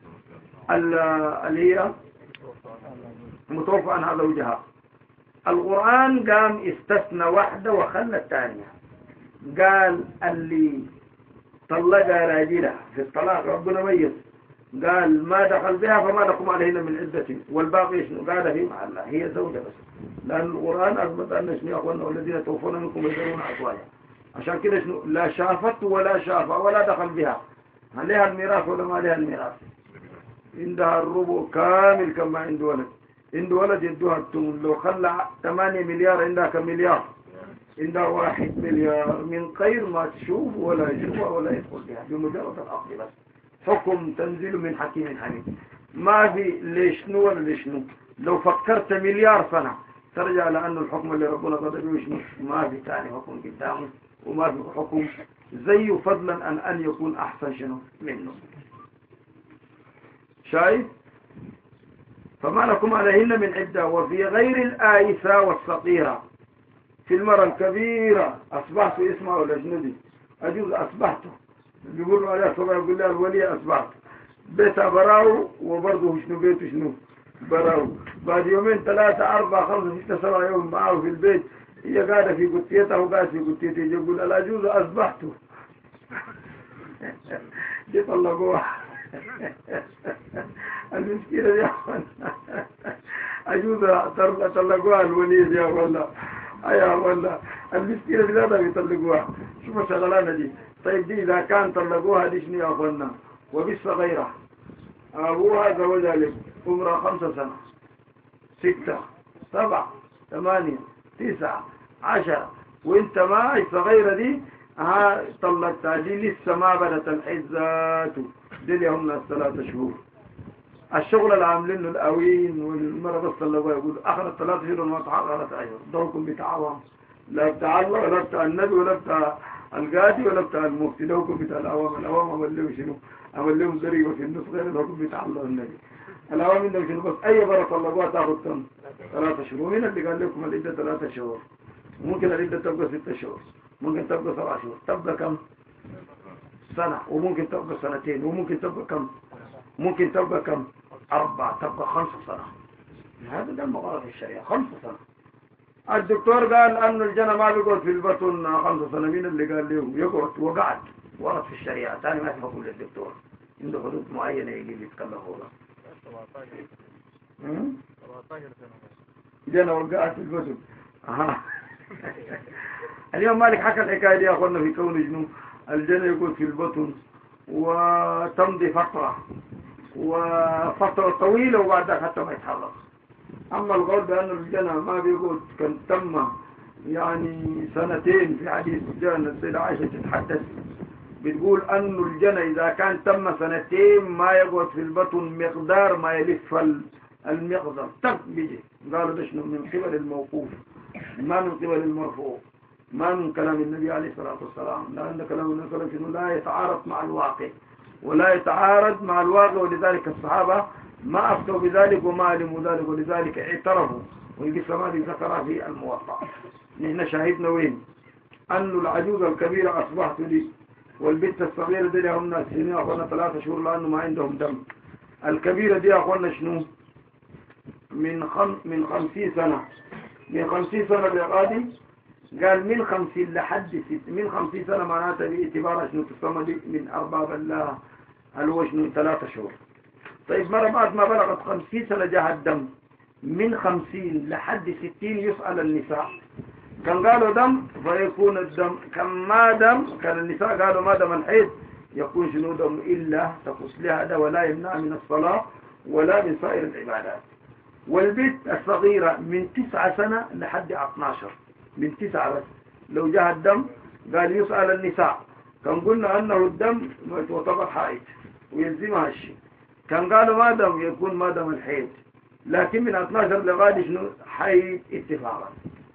اللي هي متوفى عنها زوجها. القرآن قام استثنى واحدة وخلى الثانية. قال اللي طلقها راجلة في الطلاق ربنا ميز قال ما دخل بها فما لكم عليهن من عدة، والباقي شنو قال في محلها هي زوجة بس. لأن القرآن أثبت أن شنو يا أخوانا والذين توفون منكم يذرون أزواجا. عشان كده شنو لا شافت ولا شافة ولا دخل بها. هل لها الميراث ولا ما لها الميراث؟ عندها الربع كامل كما عنده ولد. عنده ولد يدوها التمن. لو خلى ثمانية مليار عندها كم مليار؟ عندها واحد مليار من غير ما تشوف ولا يشوفها ولا يدخل بها بمجرد العقد بس. حكم تنزيل من حكيم حميد. ما في ليشنو ولا ليشنو. لو فكرت مليار سنة ترجع لأنه الحكم اللي ربنا قدر يشنو ما في ثاني حكم قدامه، وما في حكم زيه فضلا أن أن يكون أحسن شنو منه. شايف؟ فما لكم عليهن من عدة. وفي غير الآيسة والصغيرة في المرة الكبيرة أصبحت اسمها ولا جندي أجوز أصبحته بيقولوا عليها صباح يقول لها الولي أصبحت بيتها براو وبرضه شنو بيته شنو براو. بعد يومين ثلاثة أربعة خمسة ستة سبعة يوم معه في البيت هي قاعدة في قتيتها وقاعد في قتيتها يقول الأجوز أصبحته دي طلقوها المسكينة دي أجوز طلقوها الولي دي والله أيها والله المسكينة دي لا بيطلقوها. شوف الشغلانة دي. طيب دي إذا كان طلقوها دي شنو يا أخوانا؟ وبالصغيرة أبوها زوجها لك عمرها خمسة سنة ستة سبعة ثمانية تسعة عشرة وانت ما الصغيرة دي ها طلقتها دي لسه ما بدت الحزات دي لهم الثلاثة شهور. الشغل اللي عاملينه القوين والمرة بس طلقوها يقول أخذت ثلاثة شهور وما تحققت أيضا. دوركم بتاعهم لا بتاع الله ولا بتاع النبي ولا بتاع القاضي ولا بتاع المفتي. دوركم بتاع الأوام. الأوام عمل لهم شنو؟ عمل لهم ضريبة في النص غير الحكم بتاع الله والنبي. الأوام عندهم شنو بس أي مرة طلقوها تاخذ كم؟ ثلاثة شهور. ومين اللي قال لكم العدة ثلاثة شهور؟ ممكن العدة تبقى ستة شهور، ممكن تبقى سبعة شهور، تبقى كم؟ سنة، وممكن تبقى سنتين، وممكن تبقى كم؟ ممكن تبقى كم؟ أربعة، تبقى خمسة سنة. هذا ده المغارب الشريعة خمسة سنة. الدكتور قال أن الجنة ما بيقعد في البطن خمسة سنة. مين اللي قال له يقعد؟ وقعد ورد في الشريعة. ثاني ما يفهموا للدكتور عنده حدود معينة يجي يتكلم هو. سبعتاشر سنة جنة وقعت في البطن. أها. اليوم مالك حكى الحكاية دي يا أخوانا في كون جنو الجنة يقعد في البطن وتمضي فترة وفترة طويلة وبعد ذلك حتى ما يتحرك. أما القول بأن الجنة ما بيقول كان تم يعني سنتين في حديث الجنة السيدة عائشة تتحدث بتقول أن الجنة إذا كان تم سنتين ما يقعد في البطن مقدار ما يلف المقدار تك بيجي. قالوا ده شنو من قبل الموقوف ما من قبل المرفوع ما من كلام النبي عليه الصلاة والسلام. لأن كلام النبي صلى الله عليه وسلم لا يتعارض مع الواقع ولا يتعارض مع الواقع، ولذلك الصحابة ما أفتوا بذلك وما علموا ذلك ولذلك اعترفوا. والقصة ما ذكرها في الموطأ. نحن شاهدنا وين أن العجوز الكبيرة أصبحت لي والبنت الصغيرة دي لهم ناس سنين أخوانا ثلاثة شهور لأنه ما عندهم دم. الكبيرة دي أخوانا شنو من خم من خمسين سنة من خمسين سنة بغادي قال من خمسين لحد ست من خمسين سنة معناتها باعتبار شنو تسمى دي من أرباب الله الوشن ثلاثة شهور. طيب مرة بعد ما بلغت خمسين سنة جاء الدم من خمسين لحد ستين يسأل النساء. كان قالوا دم فيكون الدم، كان ما دم كان النساء قالوا ما دم الحيض يكون شنو دم إلا تقص لها ده ولا يمنع من الصلاة ولا من سائر العبادات. والبنت الصغيرة من تسعة سنة لحد اثناشر، من تسعة بس لو جاء الدم قال يسأل النساء. كان قلنا أنه الدم يعتبر حائط ويلزمها الشيء. كان قالوا ما دم يكون ما دم الحيض، لكن من اثناشر لغاية شنو حيض اتفاقا.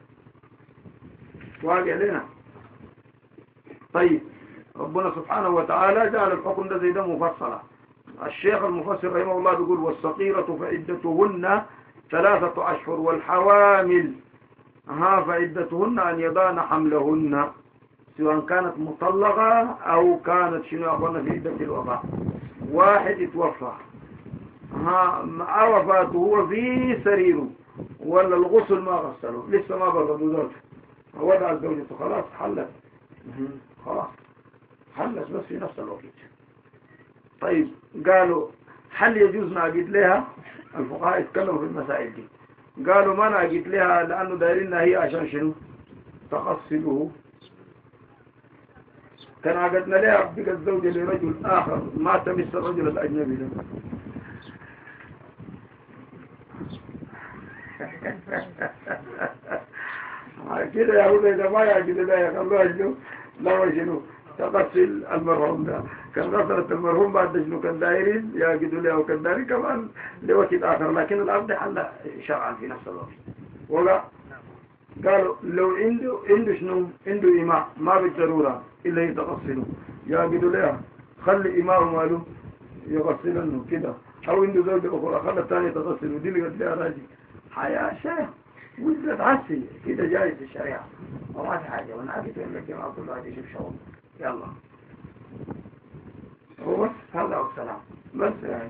واقع لنا. طيب ربنا سبحانه وتعالى جعل الحكم ده زي ده مفصلة. الشيخ المفسر رحمه الله بيقول والصغيرة فعدتهن ثلاثة أشهر والحوامل ها فعدتهن أن يضعن حملهن، سواء كانت مطلقة أو كانت شنو أخوانا في عدة الوفاة. واحد اتوفى ها وفاته هو في سريره ولا الغسل ما غسله لسه ما بردوا ذاته، وضع زوجته خلاص حلت، خلاص حلت بس في نفس الوقت. طيب قالوا هل يجوز نعقد لها؟ الفقهاء يتكلموا في المسائل دي. قالوا ما نعقد لها لأنه دايرينها هي عشان شنو تغسله. كان عقدنا لها بقى الزوجة لرجل آخر ما تمس الرجل الأجنبي ده. كده يا ولد إذا ما يعقد لها يخلوها شنو لا شنو تغسل المرحوم ده. كان غسلت المرحوم بعد شنو كان دايرين يعقدوا لها وكان دايرين كمان لوقت آخر، لكن الأرض حل شرعا في نفس الوقت. ولا قالوا لو عنده عنده شنو عنده إماء ما بالضرورة إلا يتغسلوا يعقدوا لها، خلي إماء ماله يغسلنه كده، أو عنده زوجة أخرى خلي الثاني تغسل ودي اللي قلت لها راجي حياة شيخ وزلت عسي كده جاي في الشريعة وما في حاجة. وانا عاقد يقول لك جماعة كل واحد يشوف شغل يلا هو بس هذا والسلام بس يعني.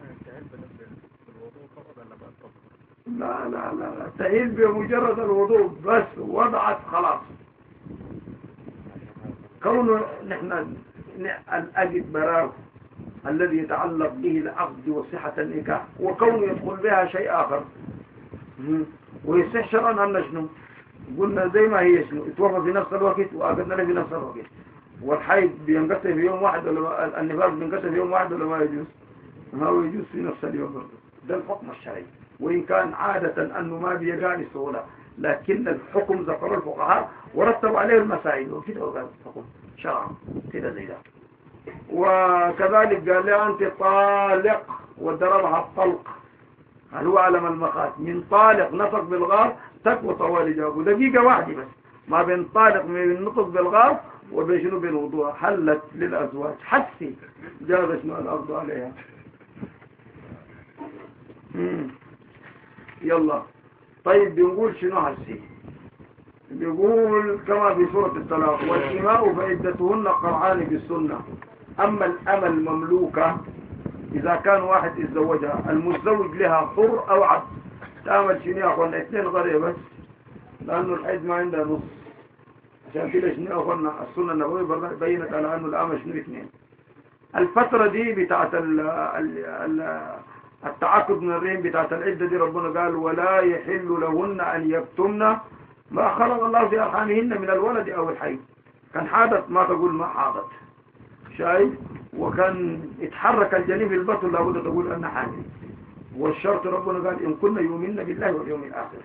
لا لا لا لا تهيل بمجرد الوضوء بس وضعت خلاص. كونه نحن الأجد براه الذي يتعلق به العقد وصحة النكاح، وكونه يدخل بها شيء آخر ويصح شرعا أن شنو قلنا زي ما هي شنو اتوفى في نفس الوقت وأخذنا له في نفس الوقت. والحيض بينقطع في يوم واحد ولا النفاق بينقطع في يوم واحد ولا ما يجوز؟ ما هو يجوز في نفس اليوم برضه. ده الحكم الشرعي، وإن كان عادة أنه ما بيقع للسهولة، لكن الحكم ذكر الفقهاء ورتب عليه المسائل وكده وقال الحكم شرعا كده زي ده. وكذلك قال لها أنت طالق وضربها الطلق، هل هو علم المخاط من طالق نطق بالغار تقوى طوال جابه دقيقة واحدة بس ما بين طالق من نطق بالغار وبين شنو بالوضوء حلت للأزواج حسي جاز شنو الأرض عليها. مم. يلا طيب بنقول شنو حسي بيقول كما في سورة الطلاق والإماء فعدتهن قرعان بالسنة. أما الأمة المملوكة إذا كان واحد يتزوجها المتزوج لها حر أو عبد تعمل شنو يا أخوانا اثنين غير بس لأنه الحيض ما عندها نص، عشان كده شنو يا أخوانا السنة النبوية بينت على أنه الأمة شنو اثنين. الفترة دي بتاعت ال ال ال التعاقد من الرحم بتاعت العدة دي ربنا قال ولا يحل لهن أن يكتمن ما خلق الله في أرحامهن من الولد أو الحيض. كان حادث ما تقول ما حادث شايف، وكان يتحرك الجنين في البطن لابد تقول أنه حامل. والشرط ربنا قال إن كنا يؤمنن بالله واليوم الآخر.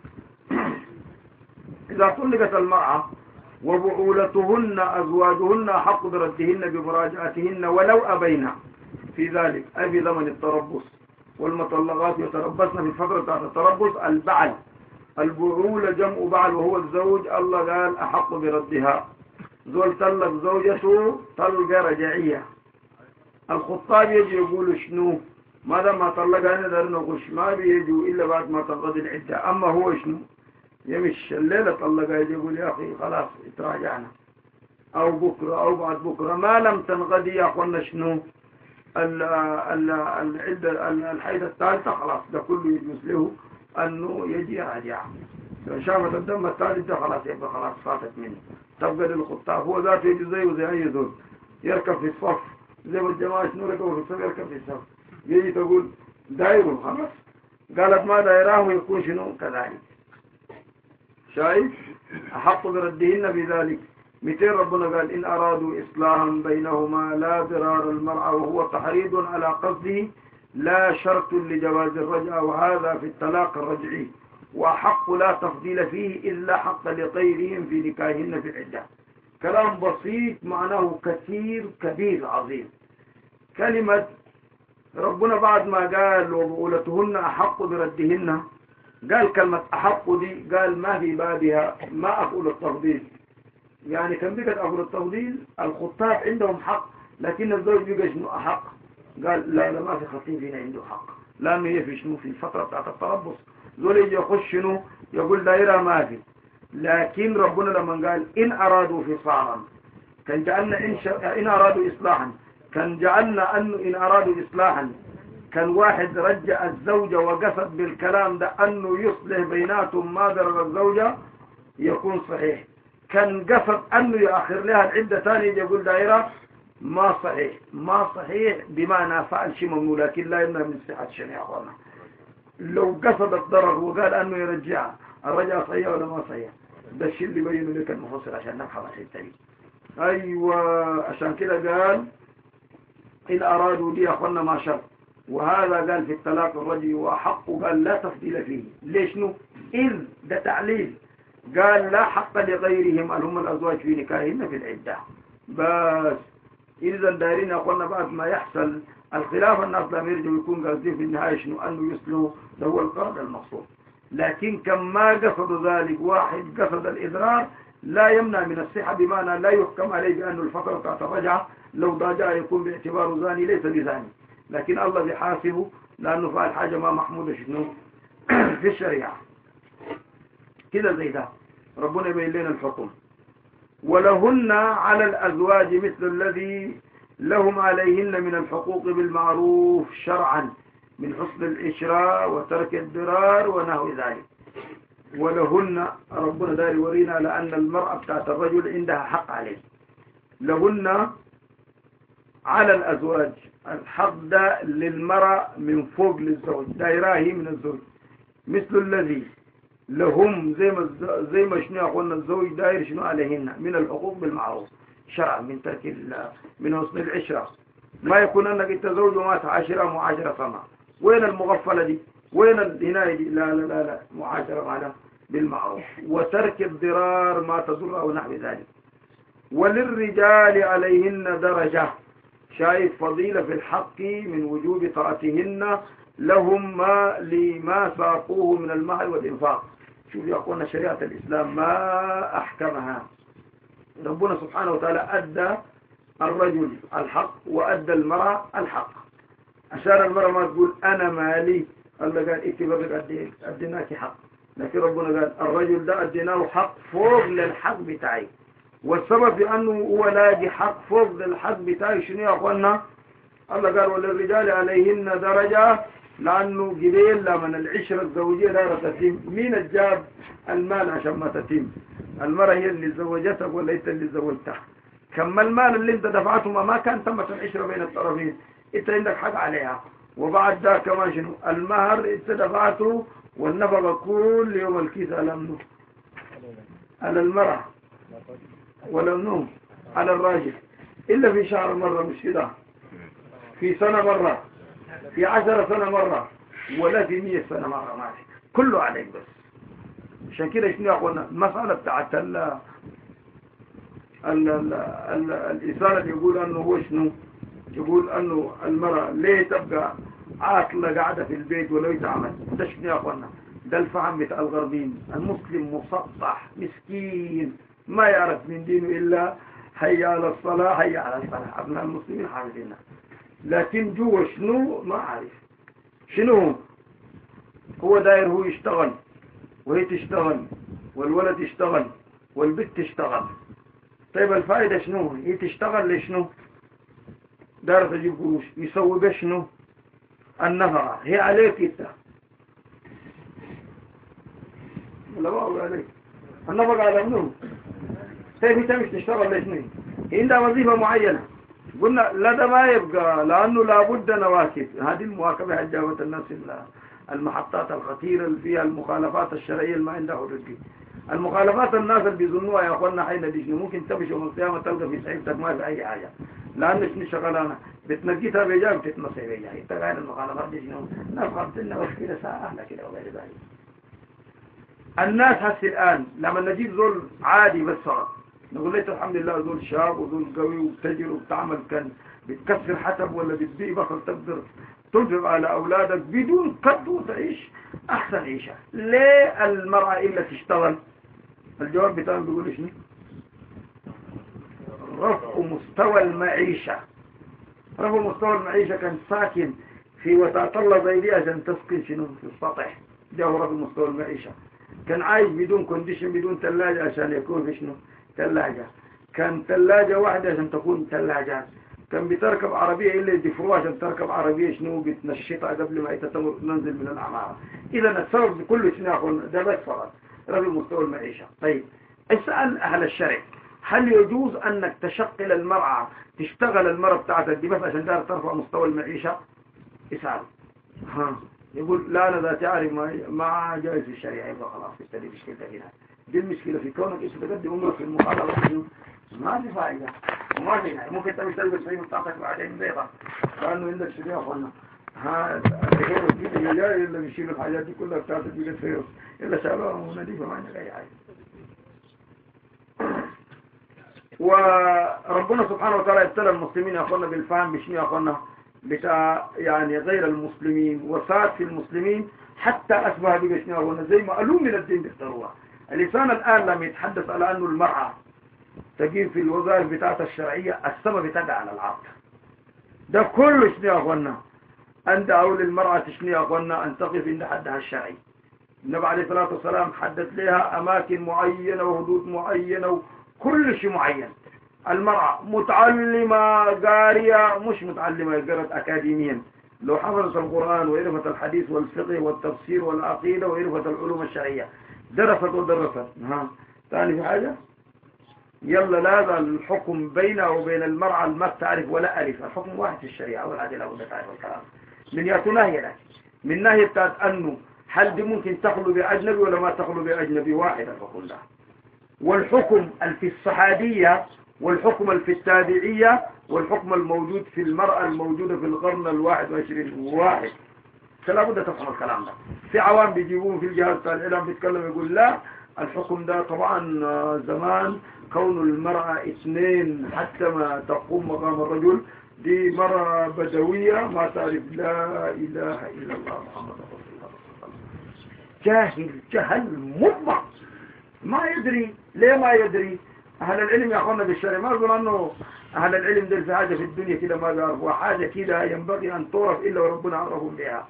إذا طلقت المرأة وبعولتهن أزواجهن حق بردهن بمراجعتهن ولو أبينا في ذلك أي في زمن التربص. والمطلقات يتربصن في الفترة بتاعت التربص البعل. البعولة جمع بعل وهو الزوج، الله قال أحق بردها. زول طلق زوجته طلقة رجعية. الخطاب يجي يقول شنو ما دام ما طلقها نقدر نقول ما بيجوا إلا بعد ما تنقضي العدة. أما هو شنو يمش الليلة طلقها يجي يقول يا أخي خلاص اتراجعنا أو بكرة أو بعد بكرة ما لم تنقضي يا أخوانا شنو العدة الحيضة الثالثة خلاص ده كله يجوز له أنه يجي راجع. لو شافت الدم الثالث ده خلاص يبقى خلاص فاتت منه. تبقى للخطاب هو ذاته يجي زيه وزي أي زول يركب في الصف زي ما الجماعة شنو ركبوا في الصف يركب في الصف يجي تقول دايروا خلاص قالت ما دايراه يكون شنو كذلك. شايف أحق بردهن بذلك. متى ربنا قال إن أرادوا إصلاحا بينهما لا ضرار المرأة، وهو تحريض على قصده لا شرط لجواز الرجعة، وهذا في الطلاق الرجعي، وحق لا تفضيل فيه إلا حق لغيرهم في نكاحهن في العدة. كلام بسيط معناه كثير كبير عظيم. كلمة ربنا بعد ما قال وبؤولتهن أحق بردهن، قال كلمة أحق دي قال ما في بابها ما أقول التفضيل. يعني كان بيقول أقول التفضيل الخطاب عندهم حق، لكن الزوج بيقول شنو أحق؟ قال لا لا ما في خطيب هنا عنده حق، لأنه هي في شنو في الفترة بتاعت التربص زول يجي يخش شنو يقول دائرة ما في. لكن ربنا لما قال إن أرادوا فصالا كان جعلنا إن, شا... إن أرادوا إصلاحا، كان جعلنا أنه إن أرادوا إصلاحا كان واحد رجع الزوجة وقصد بالكلام ده أنه يصلح بيناتهم ما ضرر الزوجة يكون صحيح. كان قصد أنه يأخر لها العدة ثانية يقول دائرة ما صحيح. ما صحيح بمعنى فعل شيء ممنوع، لكن لا يمنع من صحة الشريعة يا أخوانا. لو قصد الضرر وقال أنه يرجعها الرجعة صحيح ولا ما صحيح؟ ده الشيء اللي بينه لك المفصل عشان نفهم الحتة دي. أيوة عشان كده قال إن أرادوا لي أخوانا ما شر، وهذا قال في الطلاق الرجعي وحق قال لا تفضيل فيه. ليش نو؟ إذ ده تعليل قال لا حق لغيرهم اللي هم الأزواج في نكاحهن في العدة. بس إذا دارين أخوانا بعد ما يحصل الخلاف الناس لم يرجعوا يكون قصدين في النهاية شنو أنه يصلوا ده هو القرض المقصود. لكن كما قصد ذلك واحد قصد الإضرار لا يمنع من الصحة، بمعنى لا يحكم عليه بأن الفترة بتاعت الرجعة لو ضاجع يكون باعتباره زاني ليس بزاني، لكن الله بيحاسبه لأنه فعل حاجة ما محمودة شنو في الشريعة كده زي ده. ربنا يبين لنا الحكم. ولهن على الأزواج مثل الذي لهم عليهن من الحقوق بالمعروف شرعا من حسن الإشراء وترك الضرار ونحو ذلك. ولهن ربنا داري ورينا لأن المرأة بتاعت الرجل عندها حق عليه. لهن على الأزواج الحق ده للمرأة من فوق للزوج، دائرة هي من الزوج مثل الذي لهم زي ما زي ما شنو قلنا الزوج داير شنو عليهن من الحقوق بالمعروف شرعا من ترك من حسن العشرة. ما يكون انك انت زوج وما تعاشرها معاشرة سنة. وين المغفلة دي؟ وين الهناية دي؟ لا لا لا لا معاشرة معنا بالمعروف وترك الضرار ما تضر او نحو ذلك. وللرجال عليهن درجة، شايف فضيلة في الحق من وجوب طاعتهن لهم ما لما ساقوه من المهر والإنفاق. شوف يا أخوانا شريعة الإسلام ما أحكمها. ربنا سبحانه وتعالى أدى الرجل الحق وأدى المرأة الحق. عشان المرأة ما تقول أنا مالي، الله قال اتبرك أديناك حق، لكن ربنا قال الرجل ده أديناه حق فوق للحق بتاعي. والسبب بأنه هو لاقي حق فوق للحق بتاعي شنو يا أخوانا؟ الله قال وللرجال عليهن درجة، لأنه قبيل لمن العشرة الزوجية دارة تتم. مين الجاب المال عشان ما تتم؟ المرأة هي اللي زوجتك ولا انت اللي زوجتها؟ كما المال اللي انت دفعته ما كان تمت العشرة بين الطرفين، انت عندك حق عليها. وبعد ده كمان شنو المهر انت دفعته، والنفقة كل يوم الكيس على منه على المرأة ولا منه على الراجل، إلا في شهر مرة مش كده، في سنة مرة، في عشر سنة مرة، ولا في مية سنة مرة، ما عليك كله عليك. بس عشان كده شنو يا أخوانا المسألة بتاعت ال ال ال الإنسان اللي يقول أنه هو شنو يقول أنه المرأة ليه تبقى عاطلة قاعدة في البيت ولو يتعمل، ده شنو يا أخوانا؟ ده الفهم بتاع الغربيين. المسلم مسطح مسكين ما يعرف من دينه إلا حي على الصلاة حي على الصلاة. أبناء المسلمين حافظينها، لكن جوا شنو ما عارف. شنو هو داير؟ هو يشتغل وهي تشتغل والولد يشتغل والبنت تشتغل. طيب الفائدة شنو؟ هي تشتغل لشنو؟ داير تجيب قروش، يسوي بشنو؟ النفقة هي عليك انت ولا ما أقول عليك؟ النفقة على منو؟ طيب انت مش تشتغل لشنو؟ هي عندها وظيفة معينة. قلنا لا ده ما يبقى، لأنه لابد نواكب. هذه المواكبة حجابة الناس المحطات الخطيرة اللي فيها المخالفات الشرعية اللي ما عندها حدود دي. المخالفات الناس اللي بيظنوها يا اخوانا حين دي شنو؟ ممكن تمشي يوم القيامة تلقى في صحيفتك ما في اي حاجة، لأن شنو شغلانة بتنقيتها بيجا بتتنصي بيجا. انت قاعد المخالفات دي شنو؟ ناس خبطنا بس كده ساعة اهلا كده وغير ذلك. الناس هسه الآن لما نجيب زول عادي بس صار نقول له الحمد لله زول شاب وزول قوي وبتجر وبتعمل كان بتكسر حسب ولا بتبيع بصل تقدر تنفق على أولادك بدون قد وتعيش أحسن عيشة. ليه المرأة إلا تشتغل؟ الجواب بتاعه بيقول شنو؟ رفع مستوى المعيشة. رفع مستوى المعيشة كان ساكن في وسط الله زي دي عشان تسكن شنو في السطح، ده هو رفع مستوى المعيشة. كان عايش بدون كونديشن بدون ثلاجة عشان يكون في شنو ثلاجة. كان ثلاجة واحدة عشان تكون ثلاجات. كان بتركب عربية إلا يدفروها عشان تركب عربية شنو بتنشطها قبل ما تنزل من العمارة. إذا السبب بكل شنو يقول ده بس فقط رفع مستوى المعيشة. طيب اسأل أهل الشرع هل يجوز أنك تشغل المرأة تشتغل المرأة بتاعتك دي بس عشان تعرف ترفع مستوى المعيشة؟ اسأل. ها يقول لا أنا ذاتي أعرف ما ما جائز في الشريعة. يبقى خلاص تبتدي مشكلتك هنا. دي المشكلة في كونك إيش تقدم أمرك في المقابلة ما في فائدة وما في نهاية. ممكن تمشي تلبس شيء بتاعتك بعدين بيضة لأنه عندك شريعة أخوانا. ها الفيروس دي اللي جاي اللي بيشيل الحاجات دي كلها بتاعتك بيجي فيروس إلا شالوها ونظيفة ما عندك أي حاجة. وربنا سبحانه وتعالى ابتلى المسلمين يا أخوانا بالفهم بشنو يا أخوانا بتاع يعني غير المسلمين وفات في المسلمين حتى أشبه بشنو يا أخوانا زي ما قالوا من الدين بالضرورة. اللسان الآن لم يتحدث على أنه المرأة تجيب في الوظائف بتاعتها الشرعية السبب بتاعها على العقل. ده كله شنو يا أخوانا أن دعوا للمرأة شنو يا أخوانا أن تقف عند حدها الشرعي. النبي عليه الصلاة والسلام حدد لها أماكن معينة وحدود معينة وكل شيء معين. المرأة متعلمة قارية مش متعلمة قرأت أكاديميا، لو حفظت القرآن وعرفت الحديث والفقه والتفسير والعقيدة وعرفت العلوم الشرعية درست ودرست. ها ثاني في حاجة يلا لا الحكم بينه وبين المرأة ما تعرف ولا ألف. الحكم واحد في الشريعة والعدل ولا تعرف الكلام من يأتوا ناهية لك من ناهية بتاعت أنه هل دي ممكن تخلو بأجنبي ولا ما تخلو بأجنبي واحدة فقل لها. والحكم في الصحابية والحكم في التابعية والحكم الموجود في المرأة الموجودة في القرن الواحد وعشرين واحد. فلا بد تفهم الكلام ده. في عوام بيجيبون في الجهاز بتاع الإعلام بيتكلم يقول لا الحكم ده طبعا زمان كون المرأة اثنين حتى ما تقوم مقام الرجل دي مرأة بدوية ما تعرف لا إله إلا الله محمد رسول الله. جاهل جهل مطبق ما يدري. ليه ما يدري؟ أهل العلم يا أخوانا بالشرع ما يقول أنه أهل العلم ده في حاجة في الدنيا كده ما بيعرفوا حاجة كده ينبغي أن تعرف إلا وربنا عرفهم بها.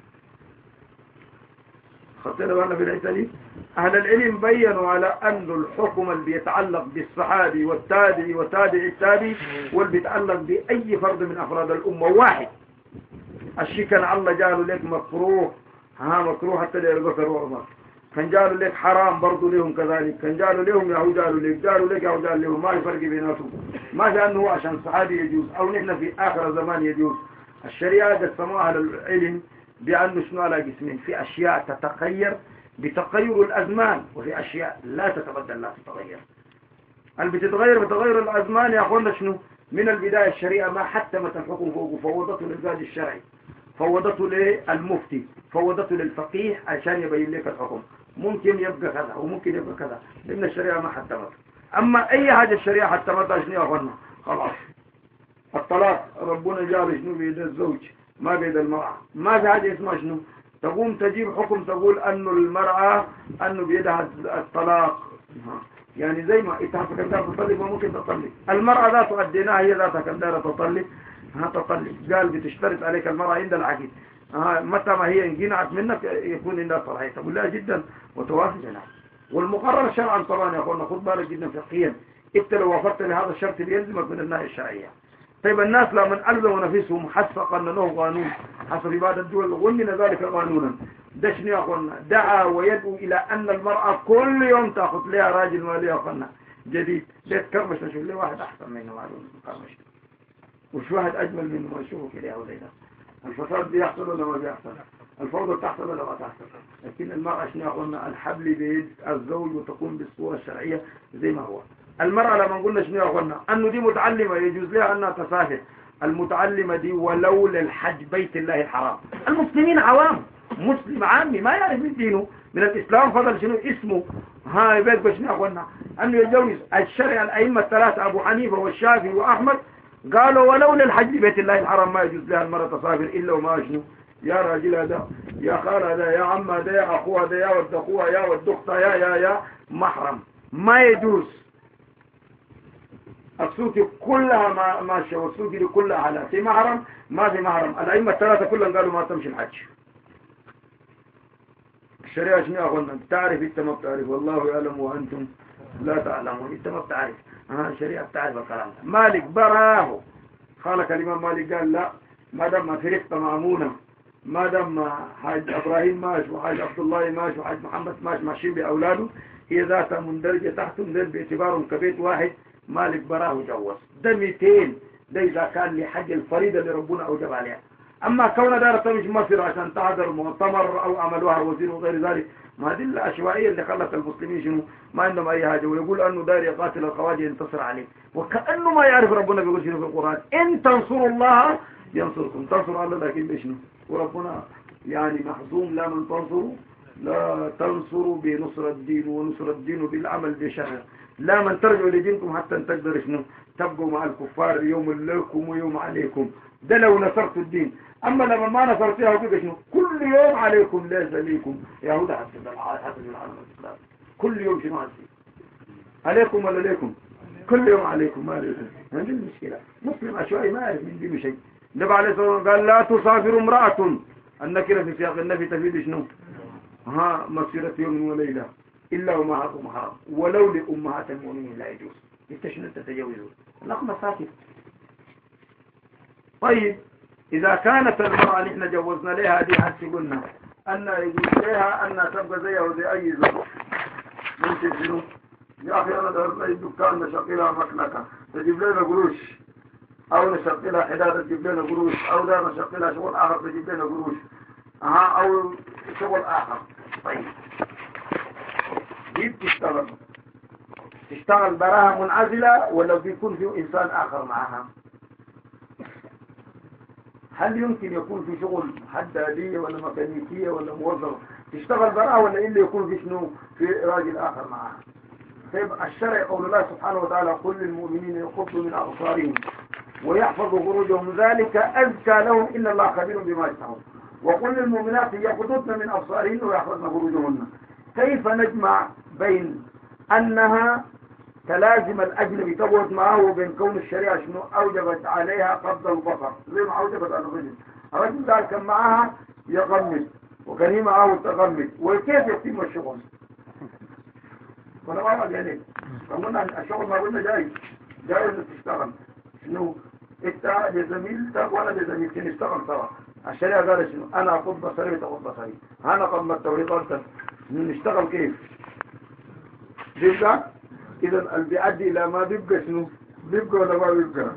خطينا بالنا في الحته دي. أهل العلم بينوا على أن الحكم اللي بيتعلق بالصحابي والتابعي وتابع التابعي واللي بيتعلق بأي فرد من أفراد الأمة واحد. الشيء كان الله جعله لك مكروه ها مكروه حتى لأبو بكر وعمر، كان جعلوا لك حرام برضو لهم كذلك، كان جعلوا لهم يهو جعلوا لك جعلوا لك يهو جعلوا لهم ما يفرق بيناتهم. ما لأنه هو عشان صحابي يجوز أو نحن في آخر زمان يجوز. الشريعة قسموها للعلم بأنه شنو على قسمين، في أشياء تتغير بتغير الأزمان وفي أشياء لا تتبدل لا تتغير. اللي بتتغير بتغير الأزمان يا أخوانا شنو من البداية الشريعة ما حتمت الحكم فوق فوضته للقاضي الشرعي، فوضته للمفتي، فوضته للفقيه عشان يبين لك الحكم. ممكن يبقى كذا وممكن يبقى كذا لأن الشريعة ما حتمت. أما أي حاجة الشريعة حتمتها شنو يا أخوانا خلاص. الطلاق ربنا جاب شنو بيد الزوج ما بيد المرأة. ما في حاجة اسمها شنو تقوم تجيب حكم تقول أنه المرأة أنه بيدها الطلاق. يعني زي ما انت كندار تطلق وممكن تطلق. المرأة ذات أديناها هي ذاتها كندار تطلق ها تطلق. قال بتشترط عليك المرأة عند العقد ها متى ما هي انقنعت منك يكون عندها صلاحية تقول لها جدا وتوافق هنا. والمقرر شرعا طبعا يا اخوانا خد بالك جدا فقهيا انت لو وافقت لهذا الشرط اللي يلزمك من الناحية الشرعية. طيب الناس لما ألزموا نفسهم حسب قانونه قانون حسب بعض الدول ومن ذلك قانونا ده شنو يا اخوانا دعا ويدعو الى ان المرأة كل يوم تاخذ لها راجل مالي يا اخوانا جديد. ليه تكرمش نشوف ليه واحد احسن منه معلوم مكرمش وش واحد اجمل منه ما نشوفه كده يا ولينا. الفساد بيحصل ولا ما بيحصل؟ الفوضى تحصل ولا ما تحصل؟ لكن المرأة شنو قلنا الحبل بيد الزوج وتكون بالصورة الشرعية زي ما هو. المرأة لما قلنا شنو قلنا أنه دي متعلمة يجوز لها أنها تسافر. المتعلمة دي ولو للحج بيت الله الحرام. المسلمين عوام، مسلم عامي ما يعرف من دينه من الإسلام فضل شنو اسمه هاي بيت بشنو قلنا أنه يجوز الشرع. الأئمة الثلاثة أبو حنيفة والشافعي وأحمد قالوا ولو للحج بيت الله الحرام ما يجوز لها المرأة تسافر إلا وما شنو يا راجل هذا يا خال هذا يا عم هذا يا أخوه هذا يا ولد أخوها يا ولد أختها يا يا يا محرم ما يجوز. السوق كلها ما ماشية والسوق دي كلها على في محرم ما في محرم. الأئمة الثلاثة كلهم قالوا ما تمشي الحج. الشريعة شنو قلنا تعرف انت ما بتعرف والله يعلم وأنتم لا تعلمون. انت ما بتعرف ها الشريعة بتعرف الكلام ده. مالك براه خالك الإمام مالك قال لا ما دام فرقة مأمونة ما دام حاج إبراهيم ماشي وحاج عبد الله ماشي وحاج محمد ماشي ماشيين بأولاده هي ذاتها مندرجة تحتهم ذل باعتبارهم كبيت واحد. مالك براه جوز ده مئتين ده إذا كان لحج الفريدة اللي ربنا أوجب عليها. أما كون دار تمشي مصر عشان تحضر مؤتمر أو عملوها وزير وغير ذلك ما هذه العشوائية اللي خلت المسلمين شنو ما عندهم أي حاجة ويقول أنه دار يقاتل الخوارج ينتصر عليه وكأنه ما يعرف ربنا بيقول شنو في القرآن إن تنصروا الله ينصركم. تنصروا الله لكن بشنو وربنا يعني محظوم لا من تنصروا لا تنصروا بنصر الدين ونصر الدين بالعمل بشهر لا من ترجعوا لدينكم حتى تقدروا شنو تبقوا مع الكفار يوم لكم ويوم عليكم. ده لو نصرتوا الدين. أما لما ما نصرتوها وكذا شنو كل يوم عليكم ليس ليكم يهود حسب حسب العالم الإسلام كل يوم شنو عزيز عليكم ولا ليكم كل يوم عليكم ما عليكم. هذه المشكلة. مسلم عشوائي ما يعرف من دي شيء. النبي عليه الصلاة والسلام قال لا تسافر امرأة النكرة في سياق النبي تفيد شنو ها مسيرة يوم وليلة إلا ومعكم محرم ولو لأمهات المؤمنين لا يجوز. انت شنو تتجاوزون الأخ ساكت. طيب إذا كانت المرأة نحن جوزنا لها دي حتى قلنا أن يجوز لها أن تبقى زيها وزي أي زوج ممكن شنو يا أخي أنا دارت لي الدكان نشقلها مكنكة تجيب لنا قروش أو نشقلها حدادة تجيب لنا قروش أو دار نشقلها شغل آخر تجيب لنا قروش ها أو شغل آخر. طيب دي بتشتغل تشتغل براها منعزلة ولا بيكون في إنسان آخر معها؟ هل يمكن يكون في شغل حدادية ولا ميكانيكية ولا موظف تشتغل براها ولا إلا يكون في شنو في راجل آخر معها؟ طيب الشرع قول الله سبحانه وتعالى قل للمؤمنين يغضوا من أبصارهم ويحفظوا فروجهم ذلك أزكى لهم إن الله خبير بما يصنعون. وقل للمؤمنات يغضضن من أبصارهن ويحفظن فروجهن. كيف نجمع بين أنها تلازم الأجنبي تبعد معه وبين كون الشريعة شنو أوجبت عليها قبض البصر زي ما أوجبت على الرجل. الرجل ده كان معها يغمد وكان هي معه تغمد وكيف يتم الشغل؟ ولا ما قال يعني قلنا الشغل ما قلنا جاي جاي انك تشتغل شنو انت لزميلتك ولا لزميلتك نشتغل سوا. الشريعة قال شنو انا اخذ بصري وتاخذ بصري انا قبل التوريط نشتغل كيف بيبقى اذا اللي بيؤدي الى ما بيبقى شنو بيبقى ولا ما بيبقى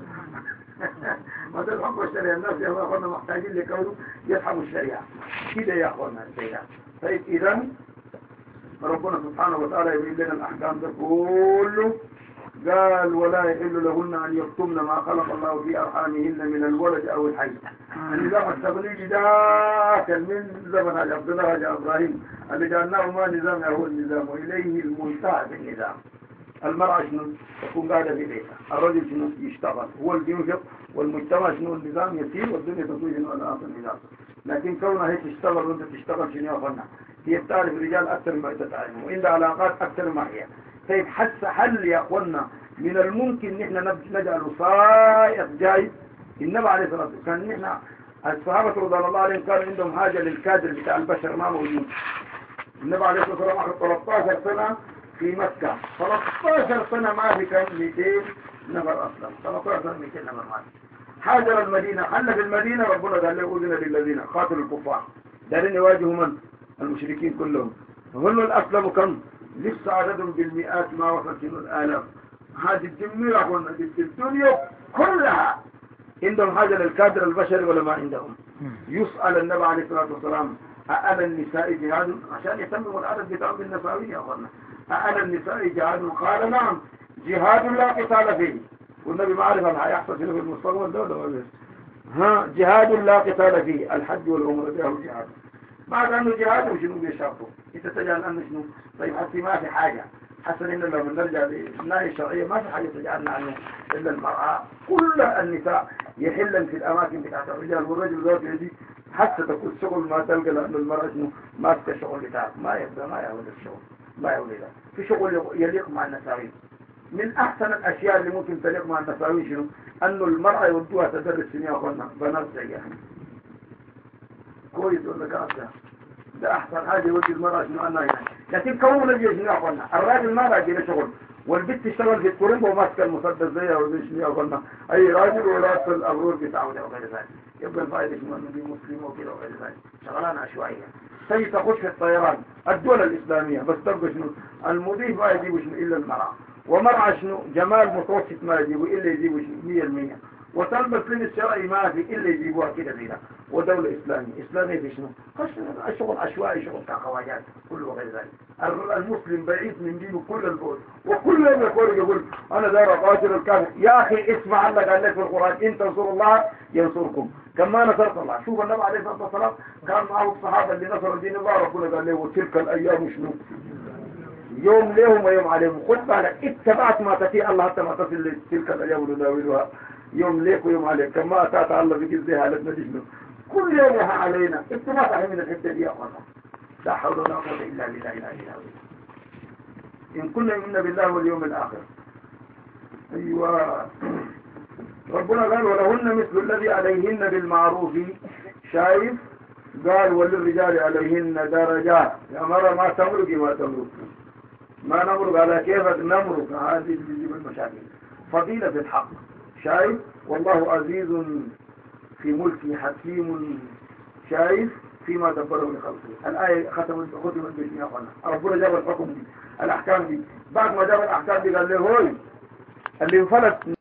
ما تلحقوا الشريعة. الناس يا اخوانا محتاجين لكونه يفهموا الشريعة كده يا اخوانا الشريعة. طيب اذا ربنا سبحانه وتعالى يبين لنا الأحكام ده كله. قال ولا يحل لهن أن يكتمن ما خلق الله في أرحامهن من الولد أو الحي. النظام التقليدي ده كان من زمن عبد الله إبراهيم اللي جعلناه ما نظام هو النظام وإليه المنتهى في النظام. المرأة شنو تكون قاعدة في بيتها الرجل شنو يشتغل هو اللي ينفق والمجتمع شنو النظام يسير والدنيا تكون شنو على أصل النظام. لكن كونها هي تشتغل وانت تشتغل شنو يا هي بتعرف الرجال أكثر ما تتعلم وعندها علاقات أكثر ما هي. طيب حتى حل يا أخوانا من الممكن نحن نجعله صائغ جاي. النبي عليه الصلاة والسلام كان نحن الصحابة رضي الله عليهم كان عندهم حاجة للكادر بتاع البشر ما موجود. النبي عليه الصلاة والسلام أخذ ثلاث عشرة سنة في مكة ثلاث عشرة سنة ما في كان مئتين نفر أصلا ثلاث عشرة سنة مئتين نفر ما هاجر المدينة حل في المدينة ربنا قال له أذن للذين قاتلوا الكفار دارين يواجهوا من المشركين كلهم. هم الأسلم كم لسه عددهم بالمئات ما وصل شنو الآلاف. هذه الجميع قلنا الدنيا كلها عندهم حاجة للكادر البشري ولا ما عندهم. يسأل النبي عليه الصلاة والسلام أعلى النساء جهاد عشان يتمموا العدد بتاع النسوية يا أخوانا. أعلى النساء جهاد قال نعم جهاد لا قتال فيه، والنبي ما عرف ما هيحصل في المستقبل ده ولا ها جهاد لا قتال فيه الحج والعمرة ده جهاد. بعد أنه جهاد وشنو بيشرطوا أنت تجعل أنه شنو طيب حتى ما في حاجة حسن إن لما نرجع للناحية الشرعية ما في حاجة تجعلنا عنه إلا المرأة. كل النساء يحلن في الأماكن بتاعت الرجال، والرجل ذات يدي حتى تكون شغل ما تلقى لأن المرأة شنو ما تلقى شغل بتاعك ما يبدأ ما يعود الشغل ما يعود ذا في شغل يليق مع النساوين. من أحسن الأشياء اللي ممكن تليق مع النساوين شنو أنه المرأة يودوها تدرس سنية أخوانا بنات زيها كويس ولا كافة. ده أحسن حاجة يودي المرأة شنو أنها يعني. لكن كون نجي شنو أخوانا الراجل ما راجل له شغل والبنت تشتغل في الكورنبو وماسك المسدس زيها وزي شنو أخوانا أي راجل وراس الأبرور بتاعه ده وغير ذلك يبقى الفائدة شنو أنه دي مسلم وكذا وغير ذلك شغلانة عشوائية. سي تخش في الطيران الدولة الإسلامية بس تبقى شنو المضيف ما يجيب شنو إلا المرأة، ومرأة شنو جمال متوسط ما يجيبه إلا يجيبه شنو مية المية، وتلبس لين الشرعي ما في إلا يجيبوها كده كده. ودولة إسلامية إسلامية في شنو شغل عشوائي شغل كخواجات كله وغير ذلك. المسلم بعيد من دينه كل البعد وكل يوم يقول يقول أنا دار قاتل الكافر. يا أخي اسمع الله قال لك في القرآن إن تنصروا الله ينصركم كما نصرت الله. شوف النبي عليه الصلاة والسلام كان معه الصحابة اللي نصروا دين الله ربنا قال له وتلك الأيام شنو يوم لهم ويوم عليهم. خد بالك اتبعت ما تطيع الله حتى ما تصل تلك الأيام نداولها يوم ليك ويوم عليك كما أتات الله بجزء حالتنا دي شنو كل يوم علينا. انت ما تعلم من الحته دي يا اخوانا. لا حول ولا قوه الا بالله العلي العظيم. ان كنا يؤمن بالله واليوم الاخر. ايوه ربنا قال ولهن مثل الذي عليهن بالمعروف. شايف قال وللرجال عليهن درجات. يا مرة ما تمرقي ما تمرق ما نمرق على كيفك نمرق. هذه اللي تجيب المشاكل. فضيلة الحق. شايف والله عزيز في ملكي حكيم شايف فيما دبره لخلقه. الآية ختمت ختمت بشيء أخوانا. ربنا جاب الحكم دي الأحكام دي. بعد ما جاب الأحكام دي قال له هوي اللي انفلت